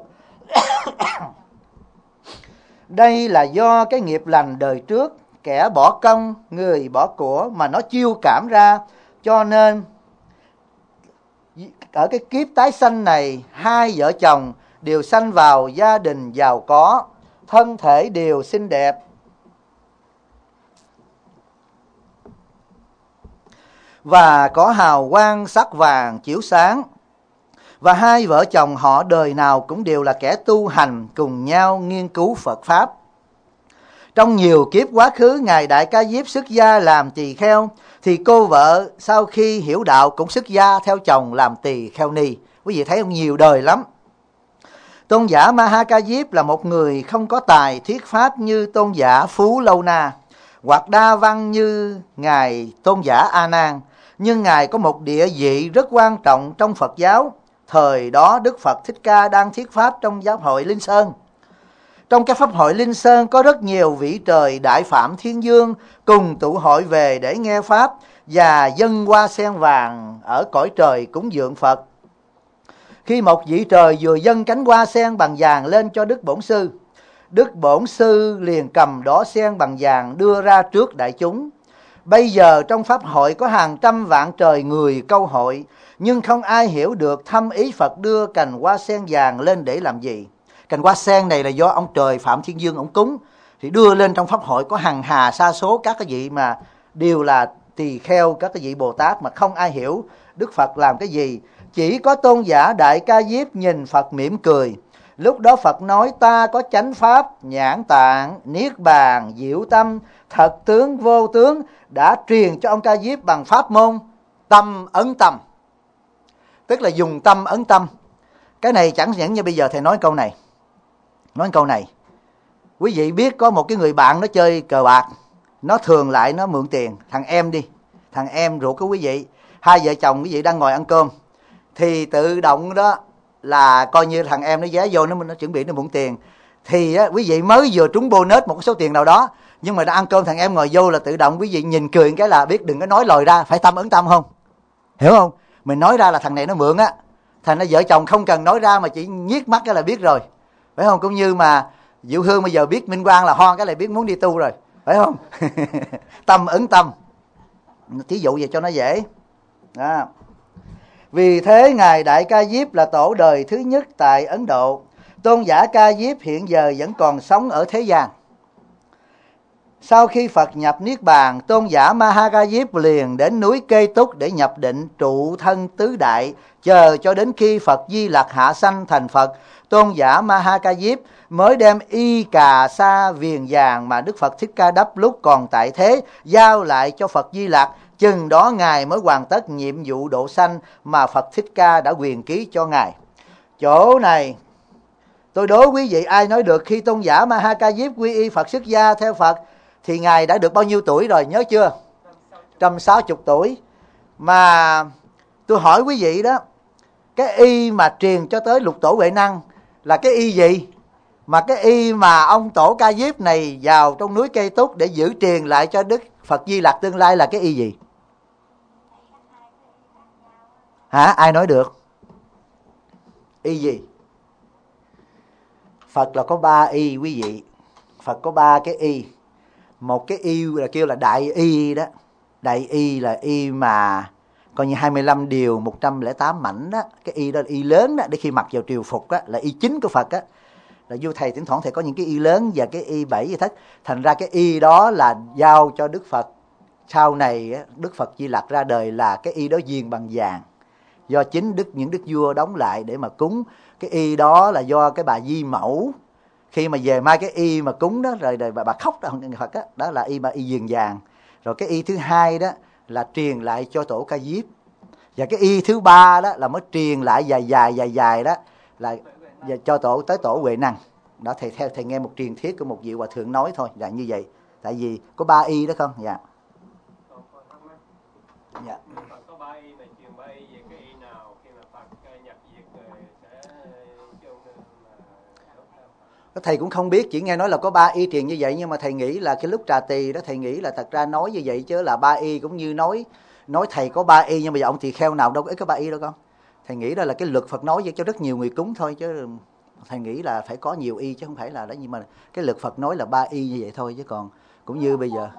Speaker 1: Đây là do cái nghiệp lành đời trước, kẻ bỏ công, người bỏ của mà nó chiêu cảm ra, cho nên ở cái kiếp tái sanh này, hai vợ chồng đều sanh vào gia đình giàu có, thân thể đều xinh đẹp, và có hào quang sắc vàng chiếu sáng. Và hai vợ chồng họ đời nào cũng đều là kẻ tu hành, cùng nhau nghiên cứu Phật Pháp. Trong nhiều kiếp quá khứ, Ngài Đại Ca Diếp xuất gia làm tỳ kheo, thì cô vợ sau khi hiểu đạo cũng xuất gia theo chồng làm tỳ kheo ni. Quý vị thấy không, nhiều đời lắm. Tôn giả Ma Ha Ca Diếp là một người không có tài thuyết pháp như tôn giả Phú Lâu Na, hoặc đa văn như Ngài tôn giả A Nan, nhưng Ngài có một địa vị rất quan trọng trong Phật giáo. Thời đó Đức Phật Thích Ca đang thuyết pháp trong giáo hội Linh Sơn. Trong cái pháp hội Linh Sơn có rất nhiều vị trời Đại Phạm Thiên Dương cùng tụ hội về để nghe pháp và dâng hoa sen vàng ở cõi trời cúng dường Phật. Khi một vị trời vừa dâng cánh hoa sen bằng vàng lên cho Đức Bổn Sư, Đức Bổn Sư liền cầm đóa sen bằng vàng đưa ra trước đại chúng. Bây giờ trong pháp hội có hàng trăm vạn trời người câu hội, nhưng không ai hiểu được thâm ý Phật đưa cành hoa sen vàng lên để làm gì. Cành hoa sen này là do ông trời Phạm Thiên Dương ông cúng, thì đưa lên trong pháp hội có hằng hà sa số các cái vị mà đều là tỳ kheo, các cái vị Bồ Tát mà không ai hiểu Đức Phật làm cái gì. Chỉ có tôn giả Đại Ca Diếp nhìn Phật mỉm cười. Lúc đó Phật nói: ta có chánh pháp, nhãn tạng, niết bàn, diệu tâm, thật tướng, vô tướng, đã truyền cho ông Ca Diếp bằng pháp môn tâm ấn tâm. Tức là dùng tâm ấn tâm. Cái này chẳng những như bây giờ thầy nói câu này. Nói câu này, quý vị biết có một cái người bạn nó chơi cờ bạc, nó thường lại nó mượn tiền thằng em đi, thằng em ruột của quý vị, hai vợ chồng quý vị đang ngồi ăn cơm, thì tự động đó là coi như thằng em nó ghé vô, nó chuẩn bị nó mượn tiền, thì á, quý vị mới vừa trúng bonus một số tiền nào đó, nhưng mà đã ăn cơm thằng em ngồi vô là tự động quý vị nhìn cười cái là biết đừng có nói lời ra, phải tâm ấn tâm không? Hiểu không? Mình nói ra là thằng này nó mượn á, thành ra vợ chồng không cần nói ra mà chỉ nhiếc mắt cái là biết rồi, phải không? Cũng như mà Diệu Hương bây giờ biết Minh Quang là ho cái là biết muốn đi tu rồi, phải không? Tâm ấn tâm, thí dụ vậy cho nó dễ đó. Vì thế Ngài Đại Ca Diếp là tổ đời thứ nhất tại Ấn Độ. Tôn giả Ca Diếp hiện giờ vẫn còn sống ở thế gian. Sau khi Phật nhập Niết Bàn, tôn giả Ma Ca Diếp liền đến núi Kê Túc để nhập định trụ thân tứ đại, chờ cho đến khi Phật Di Lặc hạ sanh thành Phật. Tôn giả Ma Ca Diếp mới đem y cà sa viền vàng mà Đức Phật Thích Ca đắp lúc còn tại thế giao lại cho Phật Di Lặc. Chừng đó Ngài mới hoàn tất nhiệm vụ độ sanh mà Phật Thích Ca đã quyền ký cho Ngài. Chỗ này tôi đố quý vị ai nói được khi tôn giả Ma Ca Diếp quy y Phật xuất gia theo Phật thì Ngài đã được bao nhiêu tuổi rồi, nhớ chưa? 160 tuổi. Mà tôi hỏi quý vị đó, cái y mà truyền cho tới lục tổ Huệ Năng là cái y gì? Mà cái y mà ông tổ Ca Diếp này vào trong núi Cây Túc để giữ truyền lại cho Đức Phật Di Lặc tương lai là cái y gì? Hả? Ai nói được? Y gì? Phật là có 3 y quý vị. Phật có 3 cái y. Một cái y là kêu là đại y đó. Đại y là y mà coi như 25 điều 108 mảnh đó. Cái y đó là y lớn đó, để khi mặc vào triều phục đó, là y chính của Phật đó. Là vô thầy thỉnh thoảng thầy có những cái y lớn và cái y 7 y thất. Thành ra cái y đó là giao cho Đức Phật. Sau này Đức Phật Di Lặc ra đời là cái y đó viền bằng vàng, do chính những đức vua đóng lại để mà cúng. Cái y đó là do cái bà Di Mẫu khi mà về mai cái y mà cúng đó rồi bà khóc đó, Phật đó, đó là y mà y viền vàng. Rồi cái y thứ hai đó là truyền lại cho tổ Ca Diếp, và cái y thứ ba đó là mới truyền lại dài đó là cho tới tổ Huệ Năng đó. Thầy nghe một truyền thuyết của một vị hòa thượng nói thôi là như vậy, tại vì có 3 y đó không? Dạ. Dạ.
Speaker 4: Có 3 y mà truyền 3 y về cái y nào khi mà Phật nhập diệt rồi sẽ chôn
Speaker 1: thầy cũng không biết, chỉ nghe nói là có 3 y truyền như vậy, nhưng mà thầy nghĩ là cái lúc Trà Tỳ đó thầy nghĩ là thật ra nói như vậy chứ là 3 y cũng như nói thầy có 3 y, nhưng mà giờ ông tỳ kheo nào đâu có ít có 3 y đâu con. Thầy nghĩ đó là cái luật Phật nói vậy cho rất nhiều người cúng thôi, chứ thầy nghĩ là phải có nhiều y chứ không phải là đó, nhưng mà cái luật Phật nói là 3 y như vậy thôi, chứ còn cũng như bây giờ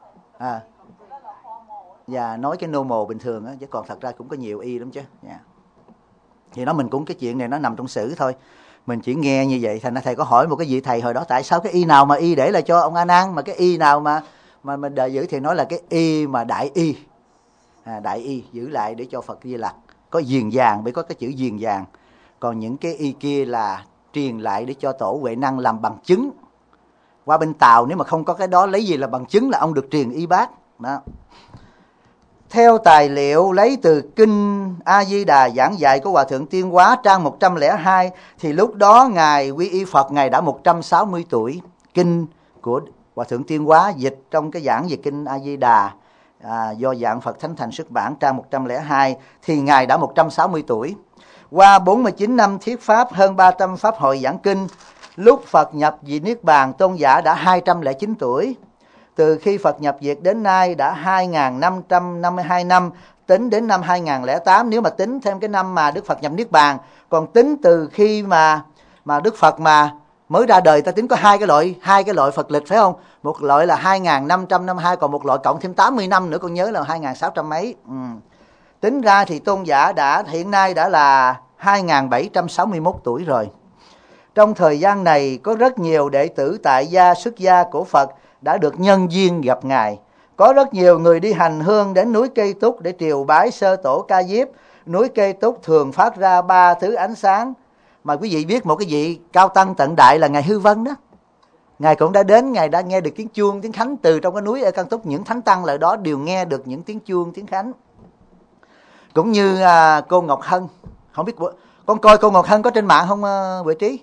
Speaker 1: và nói cái nô mồ bình thường á, chứ còn thật ra cũng có nhiều y lắm chứ. Thì nó mình cũng cái chuyện này nó nằm trong sử thôi, mình chỉ nghe như vậy. Thành ra thầy có hỏi một cái vị thầy hồi đó tại sao cái y nào mà y để là cho ông A Nan, mà cái y nào mà mình đợi giữ, thì nói là cái y mà đại y, đại y giữ lại để cho Phật Di Lặc, có viền vàng, bởi có cái chữ viền vàng. Còn những cái y kia là truyền lại để cho tổ Huệ Năng làm bằng chứng. Qua bên Tàu nếu mà không có cái đó lấy gì là bằng chứng là ông được truyền y bát đó. Theo tài liệu lấy từ Kinh A Di Đà giảng dạy của Hòa Thượng Tiên Hóa trang 102 thì lúc đó Ngài quy y Phật Ngài đã 160 tuổi. Kinh của Hòa Thượng Tiên Hóa dịch trong cái giảng về Kinh A Di Đà do Dạng Phật Thánh Thành xuất bản trang 102 thì Ngài đã 160 tuổi. Qua 49 năm thuyết pháp, hơn 300 pháp hội giảng kinh, Lúc Phật nhập vị Niết Bàn, tôn giả đã 209 tuổi. Từ khi Phật nhập diệt đến nay đã 2.552 năm, tính đến năm 2008, nếu mà tính thêm cái năm mà Đức Phật nhập Niết Bàn. Còn tính từ khi mà Đức Phật mà mới ra đời, ta tính có hai cái loại Phật lịch phải không? Một loại là 2.552, còn một loại cộng thêm 80 năm nữa, con nhớ là 2.600 mấy. Tính ra thì tôn giả hiện nay đã là 2.761 tuổi rồi. Trong thời gian này có rất nhiều đệ tử tại gia xuất gia của Phật đã được nhân duyên gặp Ngài. Có rất nhiều người đi hành hương đến núi Cây Túc để triều bái sơ tổ Ca Diếp. Núi Cây Túc thường phát ra 3 thứ ánh sáng. Mà quý vị biết một cái vị cao tăng tận đại là Ngài Hư Vân đó. Ngài cũng đã đến, Ngài đã nghe được tiếng chuông, tiếng khánh từ trong cái núi ở Căn Túc. Những thánh tăng lại đó đều nghe được những tiếng chuông, tiếng khánh. Cũng như cô Ngọc Hân. Không biết con coi cô Ngọc Hân có trên mạng không Huệ Trí?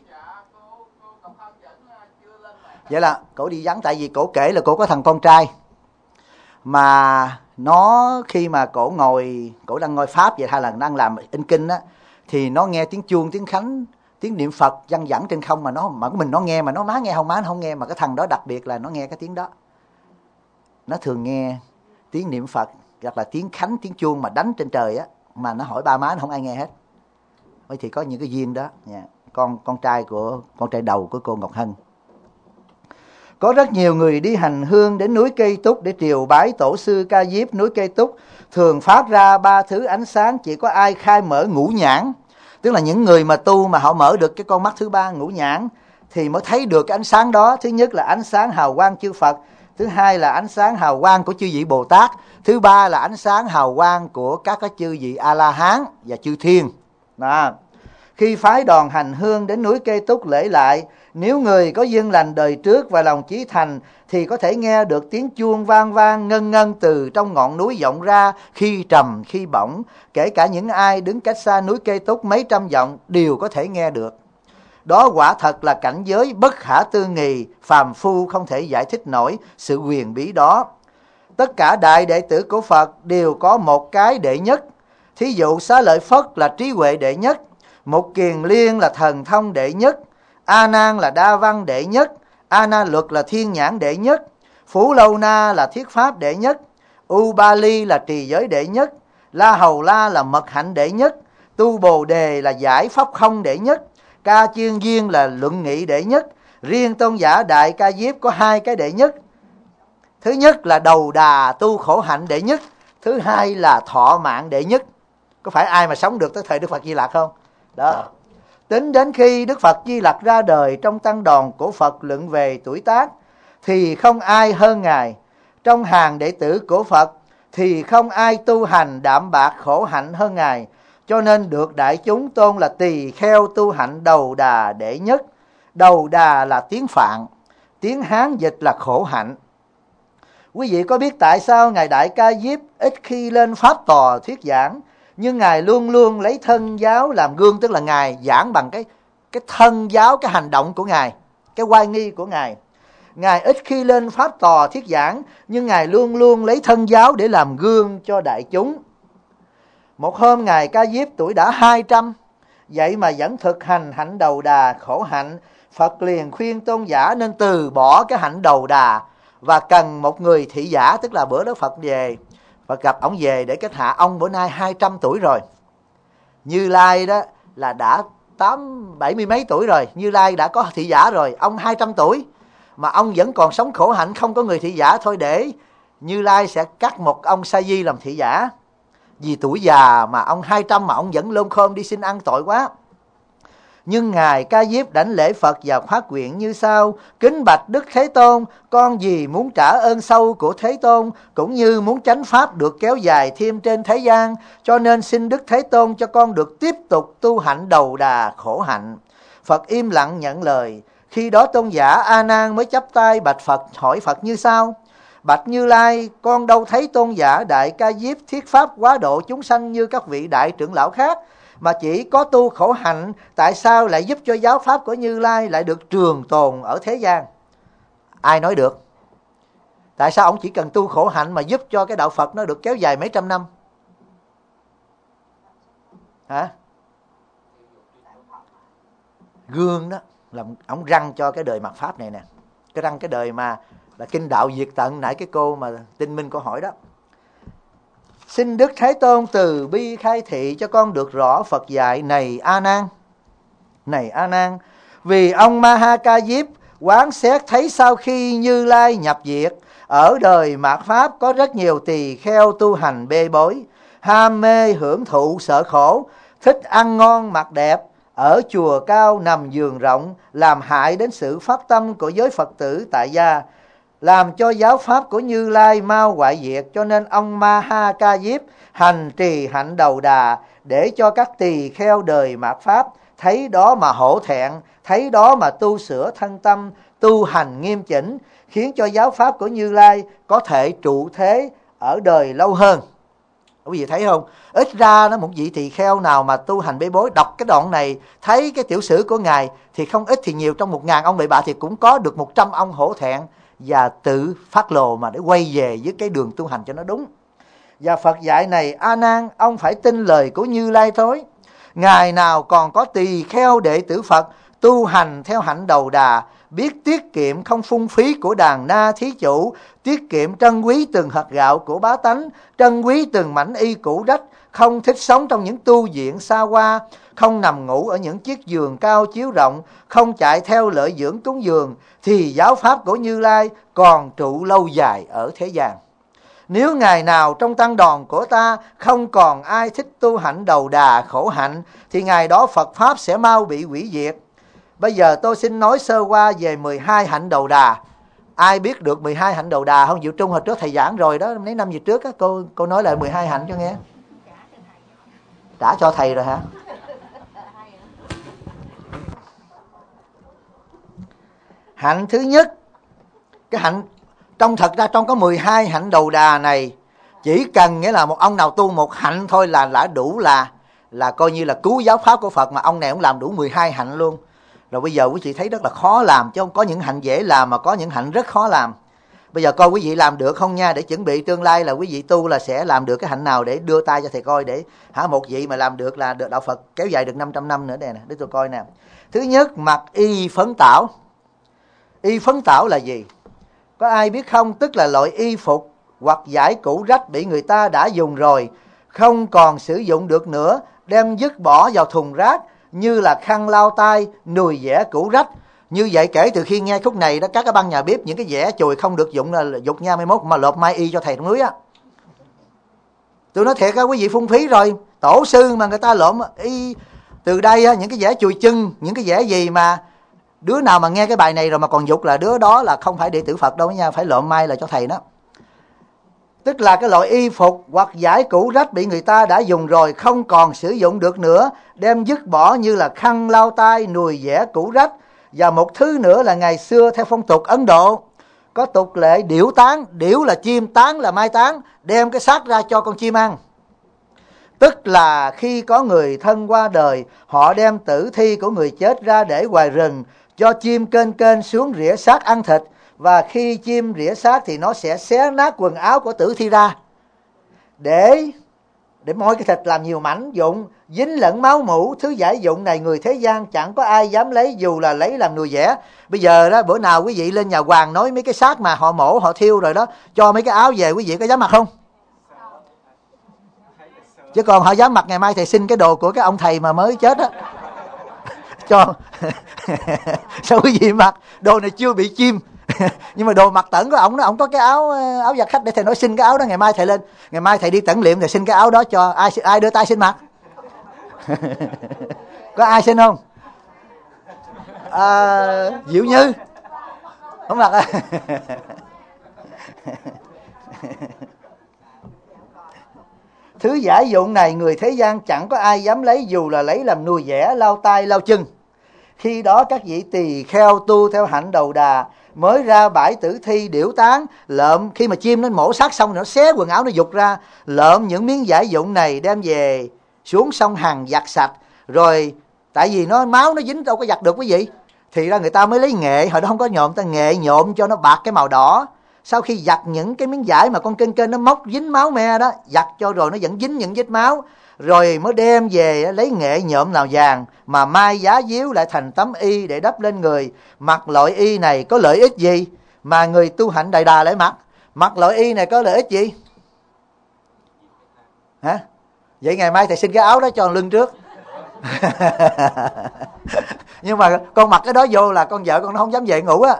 Speaker 1: Vậy là cổ đi vắng, tại vì cổ kể là cổ có thằng con trai mà nó khi mà cổ đang ngồi pháp vậy, hay là đang làm in kinh á, thì nó nghe tiếng chuông, tiếng khánh, tiếng niệm Phật văng vẳng trên không, mà mình nó nghe, mà nó má nghe không, má nó không nghe, mà cái thằng đó đặc biệt là nó nghe cái tiếng đó. Nó thường nghe tiếng niệm Phật hoặc là tiếng khánh, tiếng chuông mà đánh trên trời á, mà nó hỏi ba má nó không ai nghe hết. Vậy thì có những cái duyên đó. Con trai đầu của cô Ngọc Hân. Có rất nhiều người đi hành hương đến núi Cây Túc để triều bái tổ sư Ca Diếp. Núi Cây Túc thường phát ra 3 thứ ánh sáng, chỉ có ai khai mở ngũ nhãn, tức là những người mà tu mà họ mở được cái con mắt thứ 3 ngũ nhãn thì mới thấy được cái ánh sáng đó. Thứ nhất là ánh sáng hào quang chư Phật, thứ hai là ánh sáng hào quang của chư vị Bồ Tát, thứ ba là ánh sáng hào quang của các cái chư vị A La Hán và chư thiên. Đó. Khi phái đoàn hành hương đến núi Cây Túc lễ lại, nếu người có duyên lành đời trước và lòng chí thành thì có thể nghe được tiếng chuông vang vang ngân ngân từ trong ngọn núi vọng ra, khi trầm khi bổng. Kể cả những ai đứng cách xa núi Cây Túc mấy trăm dặm đều có thể nghe được. Đó quả thật là cảnh giới bất khả tư nghì, phàm phu không thể giải thích nổi sự huyền bí đó. Tất cả đại đệ tử của Phật đều có một cái đệ nhất. Thí dụ Xá Lợi Phất là trí huệ đệ nhất, Mục Kiền Liên là thần thông đệ nhất, A Nan là đa văn đệ nhất, A Na Luật là thiên nhãn đệ nhất, Phú Lâu Na là thiết pháp đệ nhất, Ubali là trì giới đệ nhất, La Hầu La là mật hạnh đệ nhất, Tu Bồ Đề là giải pháp không đệ nhất, Ca Chiên Duyên là luận nghị đệ nhất. Riêng tôn giả Đại Ca Diếp có 2 cái đệ nhất. Thứ nhất là đầu đà tu khổ hạnh đệ nhất, thứ hai là thọ mạng đệ nhất. Có phải ai mà sống được tới thời Đức Phật Di Lặc không? Đó. Tính đến khi Đức Phật Di Lặc ra đời, trong tăng đoàn của Phật luận về tuổi tác thì không ai hơn Ngài. Trong hàng đệ tử của Phật thì không ai tu hành đạm bạc khổ hạnh hơn Ngài. Cho nên được đại chúng tôn là tỳ kheo tu hạnh đầu đà đệ nhất. Đầu đà là tiếng Phạn, tiếng Hán dịch là khổ hạnh. Quý vị có biết tại sao Ngài Đại Ca Diếp ít khi lên pháp tòa thuyết giảng, nhưng Ngài luôn luôn lấy thân giáo làm gương, tức là Ngài giảng bằng cái thân giáo, cái hành động của Ngài, cái oai nghi của Ngài. Ngài ít khi lên pháp tòa thuyết giảng, nhưng Ngài luôn luôn lấy thân giáo để làm gương cho đại chúng. Một hôm Ngài Ca Diếp tuổi đã 200, vậy mà vẫn thực hành hạnh đầu đà khổ hạnh. Phật liền khuyên tôn giả nên từ bỏ cái hạnh đầu đà và cần một người thị giả, tức là bữa đó Phật về, Phật gặp ông về để kết hạ. Ông bữa nay 200 tuổi rồi. Như Lai đó là đã 70 mấy tuổi rồi. Như Lai đã có thị giả rồi. Ông 200 tuổi mà ông vẫn còn sống khổ hạnh, không có người thị giả. Thôi để Như Lai sẽ cắt một ông Sa Di làm thị giả. Vì tuổi già mà ông 200 mà ông vẫn lôm khôm đi xin ăn, tội quá. Nhưng Ngài Ca Diếp đảnh lễ Phật và phát nguyện như sau: kính bạch Đức Thế Tôn, con vì muốn trả ơn sâu của Thế Tôn, cũng như muốn chánh pháp được kéo dài thêm trên thế gian, cho nên xin Đức Thế Tôn cho con được tiếp tục tu hạnh đầu đà khổ hạnh. Phật im lặng nhận lời. Khi đó tôn giả A Nan mới chắp tay bạch Phật, hỏi Phật như sau: bạch Như Lai, con đâu thấy tôn giả Đại Ca Diếp thiết pháp quá độ chúng sanh như các vị đại trưởng lão khác, mà chỉ có tu khổ hạnh, tại sao lại giúp cho giáo pháp của Như Lai lại được trường tồn ở thế gian? Ai nói được? Tại sao ông chỉ cần tu khổ hạnh mà giúp cho cái đạo Phật nó được kéo dài mấy trăm năm? Hả? Gương đó. Làm ổng răng cho cái đời mạt Pháp này nè. Cái răng cái đời mà là kinh đạo diệt tận, nãy cái cô mà Tinh Minh cô hỏi đó. Xin Đức Thế Tôn từ bi khai thị cho con được rõ Phật dạy. Này A Nan, vì ông Ma Ha Ca Diếp quán xét thấy sau khi Như Lai nhập diệt, ở đời mạt Pháp có rất nhiều tỳ kheo tu hành bê bối, ham mê hưởng thụ sợ khổ, thích ăn ngon mặc đẹp, ở chùa cao nằm giường rộng, làm hại đến sự phát tâm của giới Phật tử tại gia, làm cho giáo pháp của Như Lai mau hoại diệt. Cho nên ông Ma Ha Ca Diếp hành trì hạnh đầu đà, để cho các tỳ kheo đời mạt Pháp thấy đó mà hổ thẹn, thấy đó mà tu sửa thân tâm, tu hành nghiêm chỉnh, khiến cho giáo pháp của Như Lai có thể trụ thế ở đời lâu hơn. Quý vị thấy không? Ít ra nó một vị tỳ kheo nào mà tu hành bê bối đọc cái đoạn này, thấy cái tiểu sử của Ngài thì không ít thì nhiều, trong 1000 ông bậy bạ thì cũng có được 100 ông hổ thẹn và tự phát lồ mà để quay về với cái đường tu hành cho nó đúng. Và Phật dạy này A Nan, ông phải tin lời của Như Lai thôi. Ngày nào còn có tỳ kheo đệ tử Phật tu hành theo hạnh đầu đà, biết tiết kiệm không phung phí của đàn na thí chủ, tiết kiệm trân quý từng hạt gạo của bá tánh, trân quý từng mảnh y cũ rách, không thích sống trong những tu viện xa hoa, không nằm ngủ ở những chiếc giường cao chiếu rộng, không chạy theo lợi dưỡng cúng dường, thì giáo pháp của Như Lai còn trụ lâu dài ở thế gian. Nếu ngày nào trong tăng đoàn của ta không còn ai thích tu hạnh đầu đà khổ hạnh, thì ngày đó Phật Pháp sẽ mau bị hủy diệt. Bây giờ tôi xin nói sơ qua về 12 hạnh đầu đà. Ai biết được 12 hạnh đầu đà không? Diệu Trung hồi trước thầy giảng rồi đó, mấy năm về trước á, cô nói lại 12 hạnh cho nghe. Trả cho thầy rồi hả? Hạnh thứ nhất, cái hạnh thật ra trong có 12 hạnh đầu đà này, chỉ cần nghĩa là một ông nào tu một hạnh thôi là đã đủ, là coi như là cứu giáo pháp của Phật, mà ông này cũng làm đủ 12 hạnh luôn. Rồi bây giờ quý vị thấy rất là khó làm, chứ không có những hạnh dễ làm mà có những hạnh rất khó làm. Bây giờ coi quý vị làm được không nha, để chuẩn bị tương lai là quý vị tu là sẽ làm được cái hạnh nào để đưa tay cho thầy coi, để một vị mà làm được là đạo Phật kéo dài được 500 năm nữa đây nè, để tôi coi nè. Thứ nhất, mặc y phấn tảo. Y phấn tảo là gì? Có ai biết không? Tức là loại y phục hoặc vải cũ rách bị người ta đã dùng rồi, không còn sử dụng được nữa, đem dứt bỏ vào thùng rác, như là khăn lau tay, nùi dẻ cũ rách. Như vậy kể từ khi nghe khúc này đó, các cái băng nhà bếp những cái dẻ chùi không được dụng là dục nha, mai mốt mà lộp mai y cho thầy trong núi á. Tôi nói thiệt á, quý vị phung phí rồi. Tổ sư mà người ta lộn y từ đây á, những cái dẻ chùi chân, những cái dẻ gì mà đứa nào mà nghe cái bài này rồi mà còn dục là đứa đó là không phải đệ tử Phật đâu nha, phải lộn mai là cho thầy đó. Tức là cái loại y phục hoặc vải cũ rách bị người ta đã dùng rồi, không còn sử dụng được nữa, đem dứt bỏ, như là khăn lau tay, nùi dẻ cũ rách. Và một thứ nữa là ngày xưa theo phong tục Ấn Độ có tục lệ điểu táng. Điểu là chim, táng là mai táng, đem cái xác ra cho con chim ăn. Tức là khi có người thân qua đời, họ đem tử thi của người chết ra để ngoài rừng, cho chim kênh xuống rỉa xác ăn thịt. Và khi chim rỉa xác thì nó sẽ xé nát quần áo của tử thi ra, để moi cái thịt làm nhiều mảnh dụng, dính lẫn máu mủ. Thứ giải dụng này người thế gian chẳng có ai dám lấy, dù là lấy làm nùi vẽ. Bây giờ đó, bữa nào quý vị lên nhà Hoàng nói mấy cái xác mà họ mổ họ thiêu rồi đó, cho mấy cái áo về, quý vị có dám mặc không? Chứ còn họ dám mặc ngày mai thầy xin cái đồ của cái ông thầy mà mới chết á cho sao quý vị mặc đồ này chưa bị chim nhưng mà đồ mặc tẩn của ổng đó, ổng có cái áo giặt khách để thầy nói xin cái áo đó, ngày mai thầy lên, ngày mai thầy đi tẩn liệm thầy xin cái áo đó cho ai đưa tay xin mặc. Có ai xin không? Diệu Như không mặc à? Thứ giải dụng này người thế gian chẳng có ai dám lấy, dù là lấy làm nùi dẻ, lau tay lau chân. Khi đó các vị tỳ kheo tu theo hạnh đầu đà mới ra bãi tử thi điểu tán, lượm. Khi mà chim nó mổ xác xong nó xé quần áo nó dục ra, lượm những miếng giải dụng này đem về xuống sông Hằng giặt sạch. Rồi tại vì nó máu nó dính đâu có giặt được quý vị, thì ra người ta mới lấy nghệ, hồi đó không có nhộm, ta nghệ nhộm cho nó bạc cái màu đỏ. Sau khi giặt những cái miếng vải mà con kênh nó móc dính máu me đó, giặt cho rồi nó vẫn dính những vết máu, rồi mới đem về lấy nghệ nhuộm nào vàng mà mai giá díu lại thành tấm y để đắp lên người. Mặc loại y này có lợi ích gì mà người tu hạnh Đại Đà lại mặc? Mặc loại y này có lợi ích gì? Hả? Vậy ngày mai thầy xin cái áo đó cho lưng trước. Nhưng mà con mặc cái đó vô là con vợ con nó không dám về ngủ á.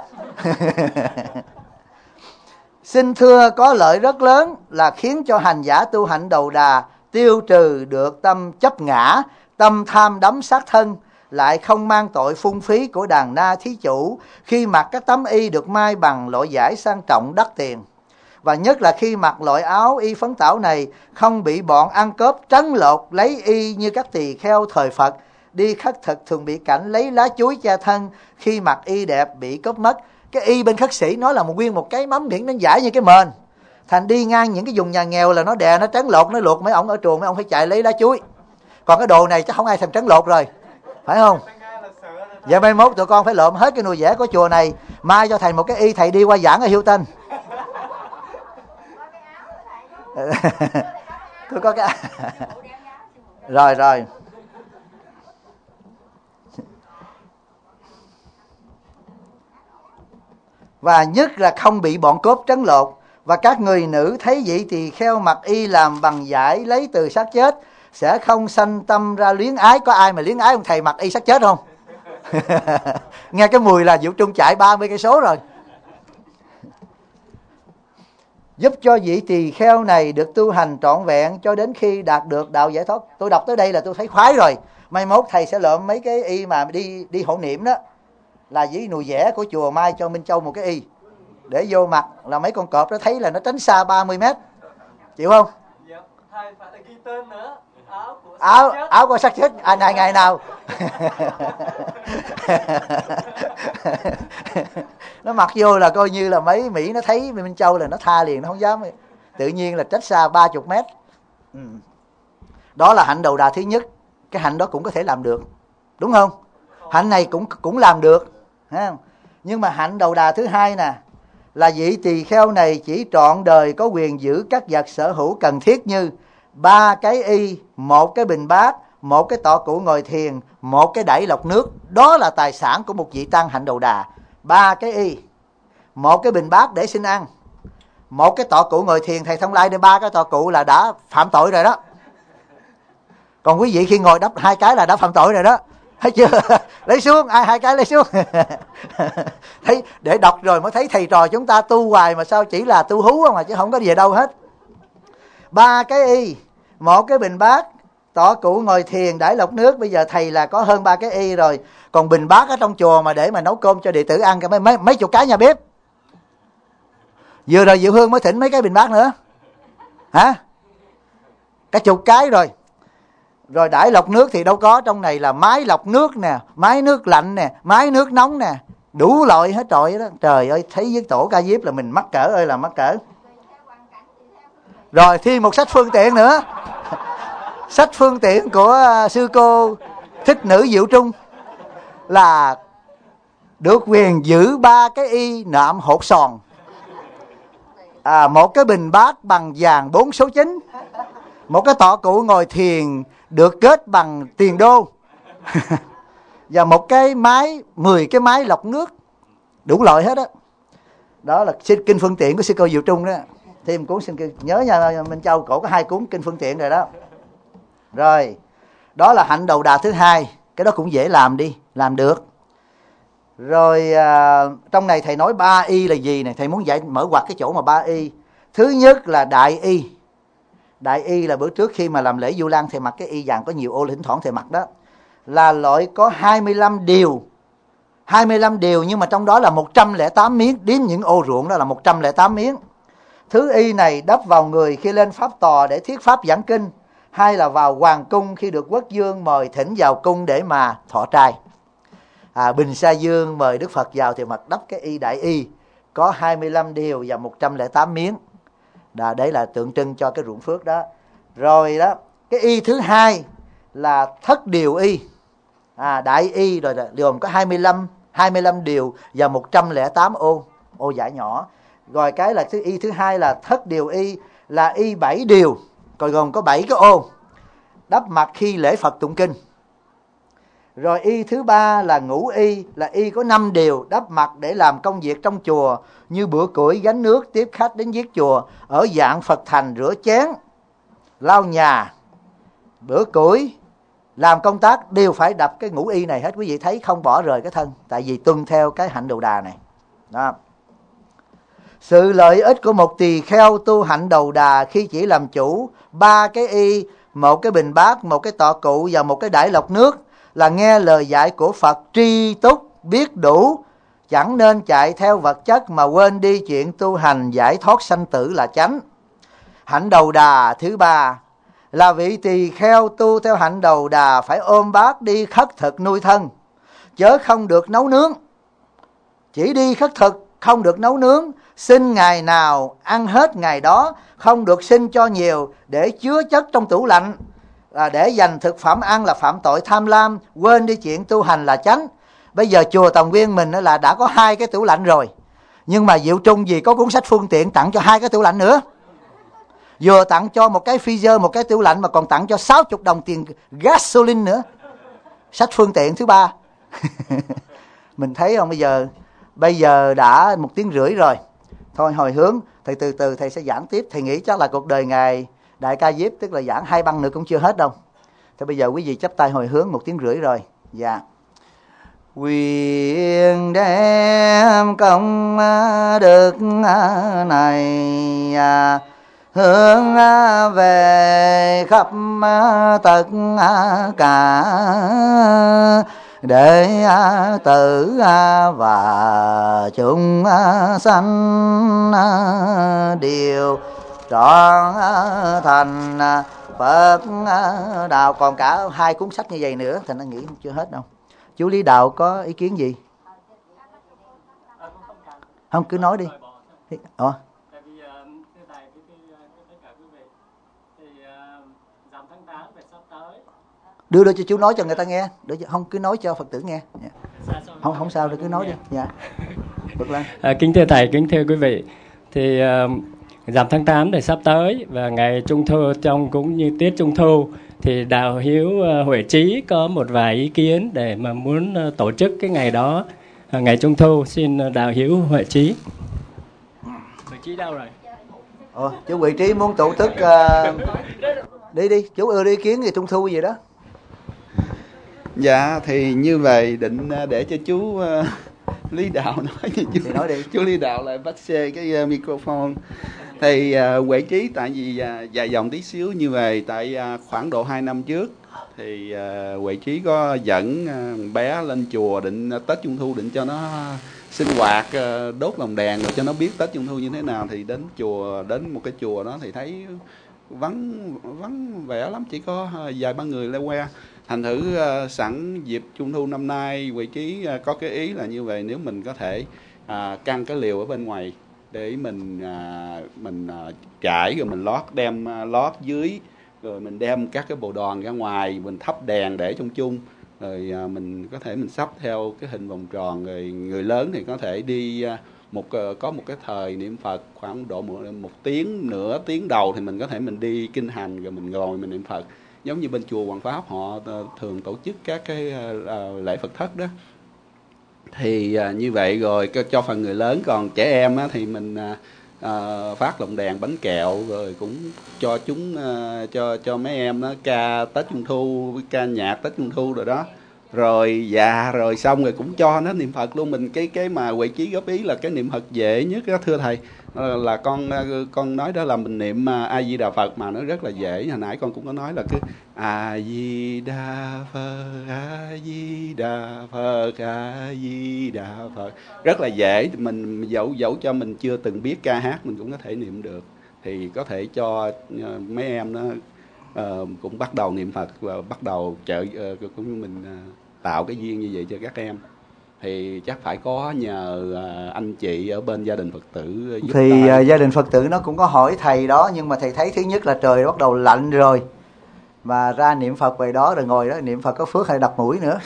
Speaker 1: Xin thưa, có lợi rất lớn là khiến cho hành giả tu hạnh Đầu Đà tiêu trừ được tâm chấp ngã, tâm tham đắm sát thân, lại không mang tội phung phí của đàn na thí chủ khi mặc các tấm y được may bằng loại vải sang trọng đắt tiền. Và nhất là khi mặc loại áo y phấn tảo này, không bị bọn ăn cướp trấn lột lấy y như các tỳ kheo thời Phật đi khất thực thường bị cảnh lấy lá chuối che thân khi mặc y đẹp bị cướp mất. Cái y bên khất sĩ nó là một cái mắm biển nó giải như cái mền, thành đi ngang những cái vùng nhà nghèo là nó đè, nó trấn lột, nó luộc mấy ông ở trường, mấy ông phải chạy lấy lá chuối. Còn cái đồ này chắc không ai thèm trấn lột rồi, phải không? Giờ mai mốt tụi con phải lượm hết cái nồi dẻ của chùa này, mai cho thầy một cái y, thầy đi qua giảng ở Hilton. Tôi có cái rồi và nhất là không bị bọn cướp trấn lột. Và các người nữ thấy vậy thì kheo mặc y làm bằng vải lấy từ xác chết sẽ không sanh tâm ra luyến ái. Có ai mà luyến ái không thầy mặc y xác chết không? Nghe cái mùi là Diệu Trung chạy 30 cây số rồi. Giúp cho vị tỳ kheo này được tu hành trọn vẹn cho đến khi đạt được đạo giải thoát. Tôi đọc tới đây là tôi thấy khoái rồi. Mai mốt thầy sẽ lượm mấy cái y mà đi hộ niệm đó, là với nùi vẽ của chùa, mai cho Minh Châu một cái y để vô mặt, là mấy con cọp nó thấy là nó tránh xa 30 mét. Chịu không?
Speaker 4: Thầy phải là ghi tên nữa.
Speaker 1: Áo của xác chết ngày nào. Nó mặc vô là coi như là mấy Mỹ nó thấy Minh Châu là nó tha liền, nó không dám. Tự nhiên là trách xa 30 mét. Đó là hạnh Đầu Đà thứ nhất. Cái hạnh đó cũng có thể làm được, đúng không? Hạnh này cũng làm được, thấy không? Nhưng mà hạnh Đầu Đà thứ hai nè, là vị tỳ kheo này chỉ trọn đời có quyền giữ các vật sở hữu cần thiết như 3 cái y, 1 cái bình bát, 1 cái tọa cụ ngồi thiền, 1 cái đẩy lọc nước. Đó là tài sản của một vị tăng hạnh Đầu Đà. 3 cái y, 1 cái bình bát để xin ăn, 1 cái tọa cụ ngồi thiền. Thầy Thông Lai đem 3 cái tọa cụ là đã phạm tội rồi đó. Còn quý vị khi ngồi đắp 2 cái là đã phạm tội rồi đó, thấy chưa? Lấy xuống, 2 cái lấy xuống. Thấy, để đọc rồi mới thấy thầy trò chúng ta tu hoài mà sao chỉ là tu hú không mà chứ không có về đâu hết. 3 cái y, 1 cái bình bát, tọa cụ ngồi thiền, đãi lọc nước. Bây giờ thầy là có hơn 3 cái y rồi. Còn bình bát ở trong chùa mà để mà nấu cơm cho đệ tử ăn mấy chục cái nhà bếp. Vừa rồi Diệu Hương mới thỉnh mấy cái bình bát nữa, hả? Cả chục cái rồi. Rồi đãi lọc nước thì đâu có, trong này là máy lọc nước nè, máy nước lạnh nè, máy nước nóng nè, đủ loại hết trọi đó. Trời ơi, thấy với tổ Ca Diếp là mình mắc cỡ ơi là mắc cỡ. Rồi thêm một sách phương tiện nữa. Sách phương tiện của sư cô Thích Nữ Diệu Trung là được quyền giữ 3 cái y nạm hột sòn, 1 cái bình bát bằng vàng 4 số 9, 1 cái tọa cụ ngồi thiền được kết bằng tiền đô, và 1 cái máy, 10 cái máy lọc nước, đủ loại hết á. Đó là kinh phương tiện của sư cô Diệu Trung đó. Thêm cuốn xin nhớ nha Minh Châu, cổ có 2 cuốn kinh phương tiện rồi đó. Rồi, đó là hạnh Đầu Đà thứ hai. Cái đó cũng dễ làm đi, làm được. Rồi trong này thầy nói 3 y là gì này, thầy muốn mở ngoặt cái chỗ mà 3 y. Thứ nhất là đại y. Đại y là bữa trước khi mà làm lễ Vu Lan thầy mặc cái y vàng có nhiều ô, thỉnh thoảng thầy mặc đó, là loại có 25 điều. 25 điều nhưng mà trong đó là 108 miếng, đếm những ô ruộng đó là 108 miếng. Thứ y này đắp vào người khi lên pháp tòa để thuyết pháp giảng kinh, hay là vào hoàng cung khi được quốc vương mời thỉnh vào cung để mà thọ trai. Bình Sa Dương mời Đức Phật vào thì mặc đắp cái y đại y có 25 điều và 108 miếng. Đấy là tượng trưng cho cái ruộng phước đó. Rồi đó, cái y thứ hai là thất điều y. Đại y rồi gồm có 25 điều và 108 ô giải nhỏ. Rồi cái là y thứ hai là thất điều y, là y 7 điều, rồi gồm có 7 cái ô. đắp mặt khi lễ Phật tụng kinh. Rồi y thứ ba là ngũ y, là y có 5 điều đắp mặt để làm công việc trong chùa, như bữa củi, gánh nước, tiếp khách đến viếng chùa, ở dạng Phật thành, rửa chén, lau nhà, bữa củi, làm công tác đều phải đập cái ngũ y này hết. Quý vị thấy không bỏ rời cái thân, tại vì tuân theo cái hạnh đầu đà này. Đó. Sự lợi ích của một tỳ kheo tu hạnh đầu đà khi chỉ làm chủ 3 cái y, 1 cái bình bát, 1 cái tọ cụ và 1 cái đải lọc nước là nghe lời dạy của Phật tri túc, biết đủ, chẳng nên chạy theo vật chất mà quên đi chuyện tu hành giải thoát sanh tử là chánh. Hạnh đầu đà thứ ba là vị tỳ kheo tu theo hạnh đầu đà phải ôm bát đi khất thực nuôi thân, chớ không được nấu nướng. Chỉ đi khất thực, không được nấu nướng, xin ngày nào ăn hết ngày đó, không được xin cho nhiều để chứa chất trong tủ lạnh, để dành thực phẩm ăn là phạm tội tham lam, quên đi chuyện tu hành là chánh. Bây giờ chùa Tòng Nguyên mình là đã có 2 cái tủ lạnh rồi, nhưng mà Diệu Trung gì có cuốn sách phương tiện tặng cho 2 cái tủ lạnh nữa. Vừa tặng cho một cái freezer, một cái tủ lạnh, mà còn tặng cho 60 đồng tiền gasoline nữa. Sách phương tiện thứ ba. Mình thấy không, bây giờ đã 1 tiếng rưỡi rồi. Thôi hồi hướng, thầy từ từ thầy sẽ giảng tiếp. Thầy nghĩ chắc là cuộc đời Ngài Đại Ca Diếp, tức là giảng 2 băng nữa cũng chưa hết đâu. Thế bây giờ quý vị chắp tay hồi hướng 1 tiếng rưỡi rồi. Dạ. Nguyện đem công đức này hướng về khắp tất cả để tử và chúng sanh đều trọn thành Phật đạo. Còn cả 2 cuốn sách như vậy nữa thì nó nghĩ chưa hết đâu. Chú Lý Đạo có ý kiến gì? Không, cứ nói đi. Ủa? Đưa cho chú nói cho người ta nghe. Không, cứ nói cho Phật tử nghe. Không sao, cứ nói đi. Dạ.
Speaker 5: Kính thưa Thầy, kính thưa quý vị, thì rằm tháng 8 này sắp tới và ngày Trung thu, trong cũng như tiết Trung thu, thì Đạo Hiếu Huệ Trí có một vài ý kiến để mà muốn tổ chức cái ngày đó, ngày Trung thu. Xin Đạo Hiếu Huệ Trí. Huệ Trí đâu rồi?
Speaker 1: Chú Huệ Trí muốn tổ chức đi, chú ưa ý kiến gì Trung thu gì đó.
Speaker 6: Dạ, thì như vậy định để cho chú Lý Đạo nói thì
Speaker 1: nói đi.
Speaker 6: Chú Lý Đạo lại bắt xe cái microphone. Thì Huệ Trí, tại vì dài dòng tí xíu như vậy, tại khoảng độ 2 năm trước thì Huệ Trí có dẫn bé lên chùa định Tết Trung thu, định cho nó sinh hoạt đốt lồng đèn rồi cho nó biết Tết Trung thu như thế nào. Thì đến một cái chùa đó thì thấy vắng vẻ lắm, chỉ có vài ba người leo que. Thành thử sẵn dịp Trung thu năm nay, Huệ Trí có cái ý là như vậy, nếu mình có thể căn cái liều ở bên ngoài để mình trải rồi mình đem lót dưới, rồi mình đem các cái bồ đoàn ra ngoài, mình thắp đèn để trong chung, rồi mình có thể mình sắp theo cái hình vòng tròn. Rồi người lớn thì có thể đi có một cái thời niệm Phật khoảng độ 1 tiếng, nửa tiếng đầu thì mình có thể mình đi kinh hành, rồi mình ngồi mình niệm Phật, giống như bên chùa Hoàng Pháp họ thường tổ chức các cái lễ Phật thất đó. Thì như vậy rồi cho phần người lớn. Còn trẻ em á, thì mình phát lồng đèn, bánh kẹo, rồi cũng cho chúng cho mấy em nó ca Tết Trung thu, ca nhạc Tết Trung thu rồi đó. Rồi rồi xong rồi cũng cho nó niệm Phật luôn. Mình cái mà Huệ Trí góp ý là cái niệm Phật dễ nhất đó, thưa thầy, là con nói đó là mình niệm A Di Đà Phật mà nó rất là dễ. Hồi nãy con cũng có nói là cứ A Di Đà Phật, A Di Đà Phật, A Di Đà Phật, rất là dễ. Mình dẫu cho mình chưa từng biết ca hát mình cũng có thể niệm được. Thì có thể cho mấy em nó cũng bắt đầu niệm Phật và bắt đầu cũng mình tạo cái duyên như vậy cho các em. Thì chắc phải có nhờ anh chị ở bên gia đình Phật tử giúp.
Speaker 1: Thì gia đình Phật tử nó cũng có hỏi thầy đó, nhưng mà thầy thấy thứ nhất là trời bắt đầu lạnh rồi, mà ra niệm Phật về đó rồi ngồi đó niệm Phật có phước hay đập mũi nữa.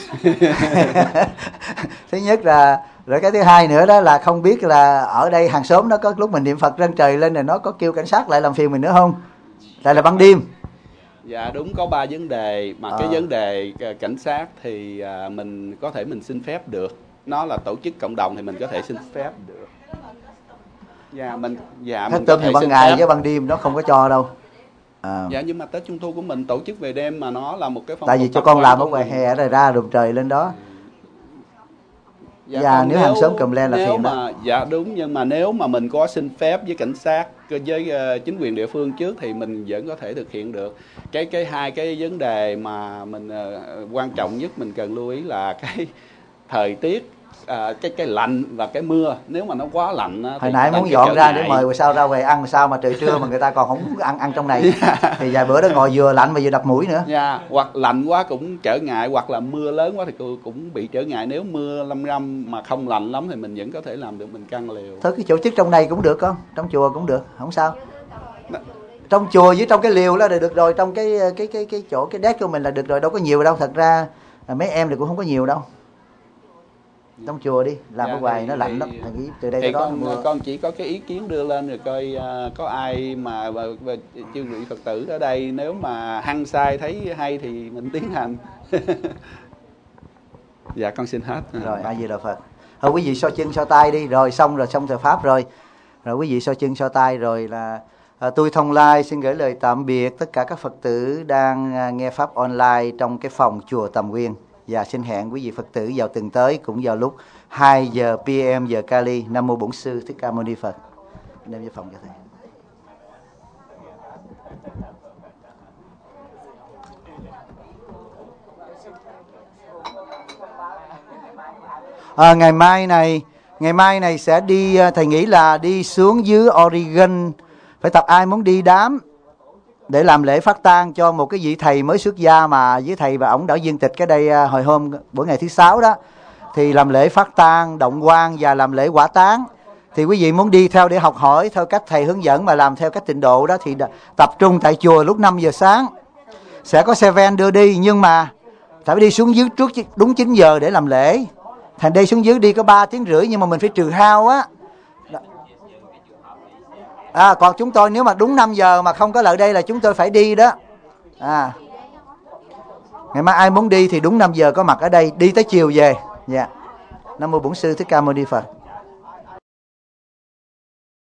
Speaker 1: Thứ nhất là, rồi cái thứ hai nữa đó là không biết là ở đây hàng xóm nó có lúc mình niệm Phật răng trời lên rồi nó có kêu cảnh sát lại làm phiền mình nữa không, lại là ban đêm.
Speaker 6: Dạ đúng, có 3 vấn đề mà cái vấn đề cảnh sát thì mình có thể mình xin phép được. Nó là tổ chức cộng đồng thì mình có thể xin phép được. Mình
Speaker 1: có thể ban ngày với ban đêm nó không có cho đâu.
Speaker 6: Dạ nhưng mà Tết Trung Thu của mình tổ chức về đêm mà nó là một cái phong
Speaker 1: tại vì cho con làm ở ngoài hè rồi ra đùm trời lên đó. Nếu hàng xóm cầm lên là phiền đó.
Speaker 6: Dạ đúng, nhưng mà nếu mà mình có xin phép với cảnh sát với chính quyền địa phương trước thì mình vẫn có thể thực hiện được. Hai cái vấn đề mà mình quan trọng nhất mình cần lưu ý là cái thời tiết, cái lạnh và cái mưa. Nếu mà nó quá lạnh
Speaker 1: hồi nãy muốn dọn ra để mời sao ra về ăn sao mà trời trưa mà người ta còn không ăn trong này. Thì vài bữa đó ngồi vừa lạnh mà vừa đập mũi nữa.
Speaker 6: Hoặc lạnh quá cũng trở ngại, hoặc là mưa lớn quá thì cũng bị trở ngại. Nếu mưa lâm râm mà không lạnh lắm thì mình vẫn có thể làm được, mình căng liều.
Speaker 1: Thôi cái chỗ chức trong này cũng được con, trong chùa cũng được, không sao. Trong chùa với trong cái liều đó là được rồi, trong cái chỗ cái deck của mình là được rồi, đâu có nhiều đâu. Thật ra mấy em thì cũng không có nhiều đâu. Trong chùa đi, làm ở ngoài nó lạnh lắm. Từ đây tới đó
Speaker 6: con chỉ có cái ý kiến đưa lên rồi coi có ai mà chư vị Phật tử ở đây nếu mà hăng say thấy hay thì mình tiến hành. Dạ con xin hết.
Speaker 1: Rồi A Di Đà Phật. Thôi quý vị so chân so tay đi, rồi xong thời pháp rồi quý vị so chân so tay rồi là tôi Thông Lai xin gửi lời tạm biệt tất cả các Phật tử đang nghe pháp online trong cái phòng chùa Tầm Nguyên. Và xin hẹn quý vị Phật tử vào tuần tới cũng vào lúc 2 giờ PM giờ Cali. Nam mô Bổn Sư Thích Ca Mâu Ni Phật. Đem về phòng cho thầy. Ngày mai này sẽ đi, thầy nghĩ là đi xuống dưới Oregon, phải tập ai muốn đi đám để làm lễ phát tang cho một cái vị thầy mới xuất gia mà với thầy và ổng đã viên tịch cái đây hồi hôm bữa ngày thứ Sáu đó, thì làm lễ phát tang động quan và làm lễ hỏa táng. Thì quý vị muốn đi theo để học hỏi theo cách thầy hướng dẫn mà làm theo cách tịnh độ đó thì tập trung tại chùa lúc 5 giờ sáng. Sẽ có xe van đưa đi, nhưng mà phải đi xuống dưới trước đúng 9 giờ để làm lễ. Thành đây xuống dưới đi có 3 tiếng rưỡi nhưng mà mình phải trừ hao á. Còn chúng tôi nếu mà đúng 5 giờ mà không có lại đây là chúng tôi phải đi đó. Ngày mai ai muốn đi thì đúng 5 giờ có mặt ở đây, đi tới chiều về. Dạ. Nam mô Bổn Sư Thích Ca Mâu Ni Phật.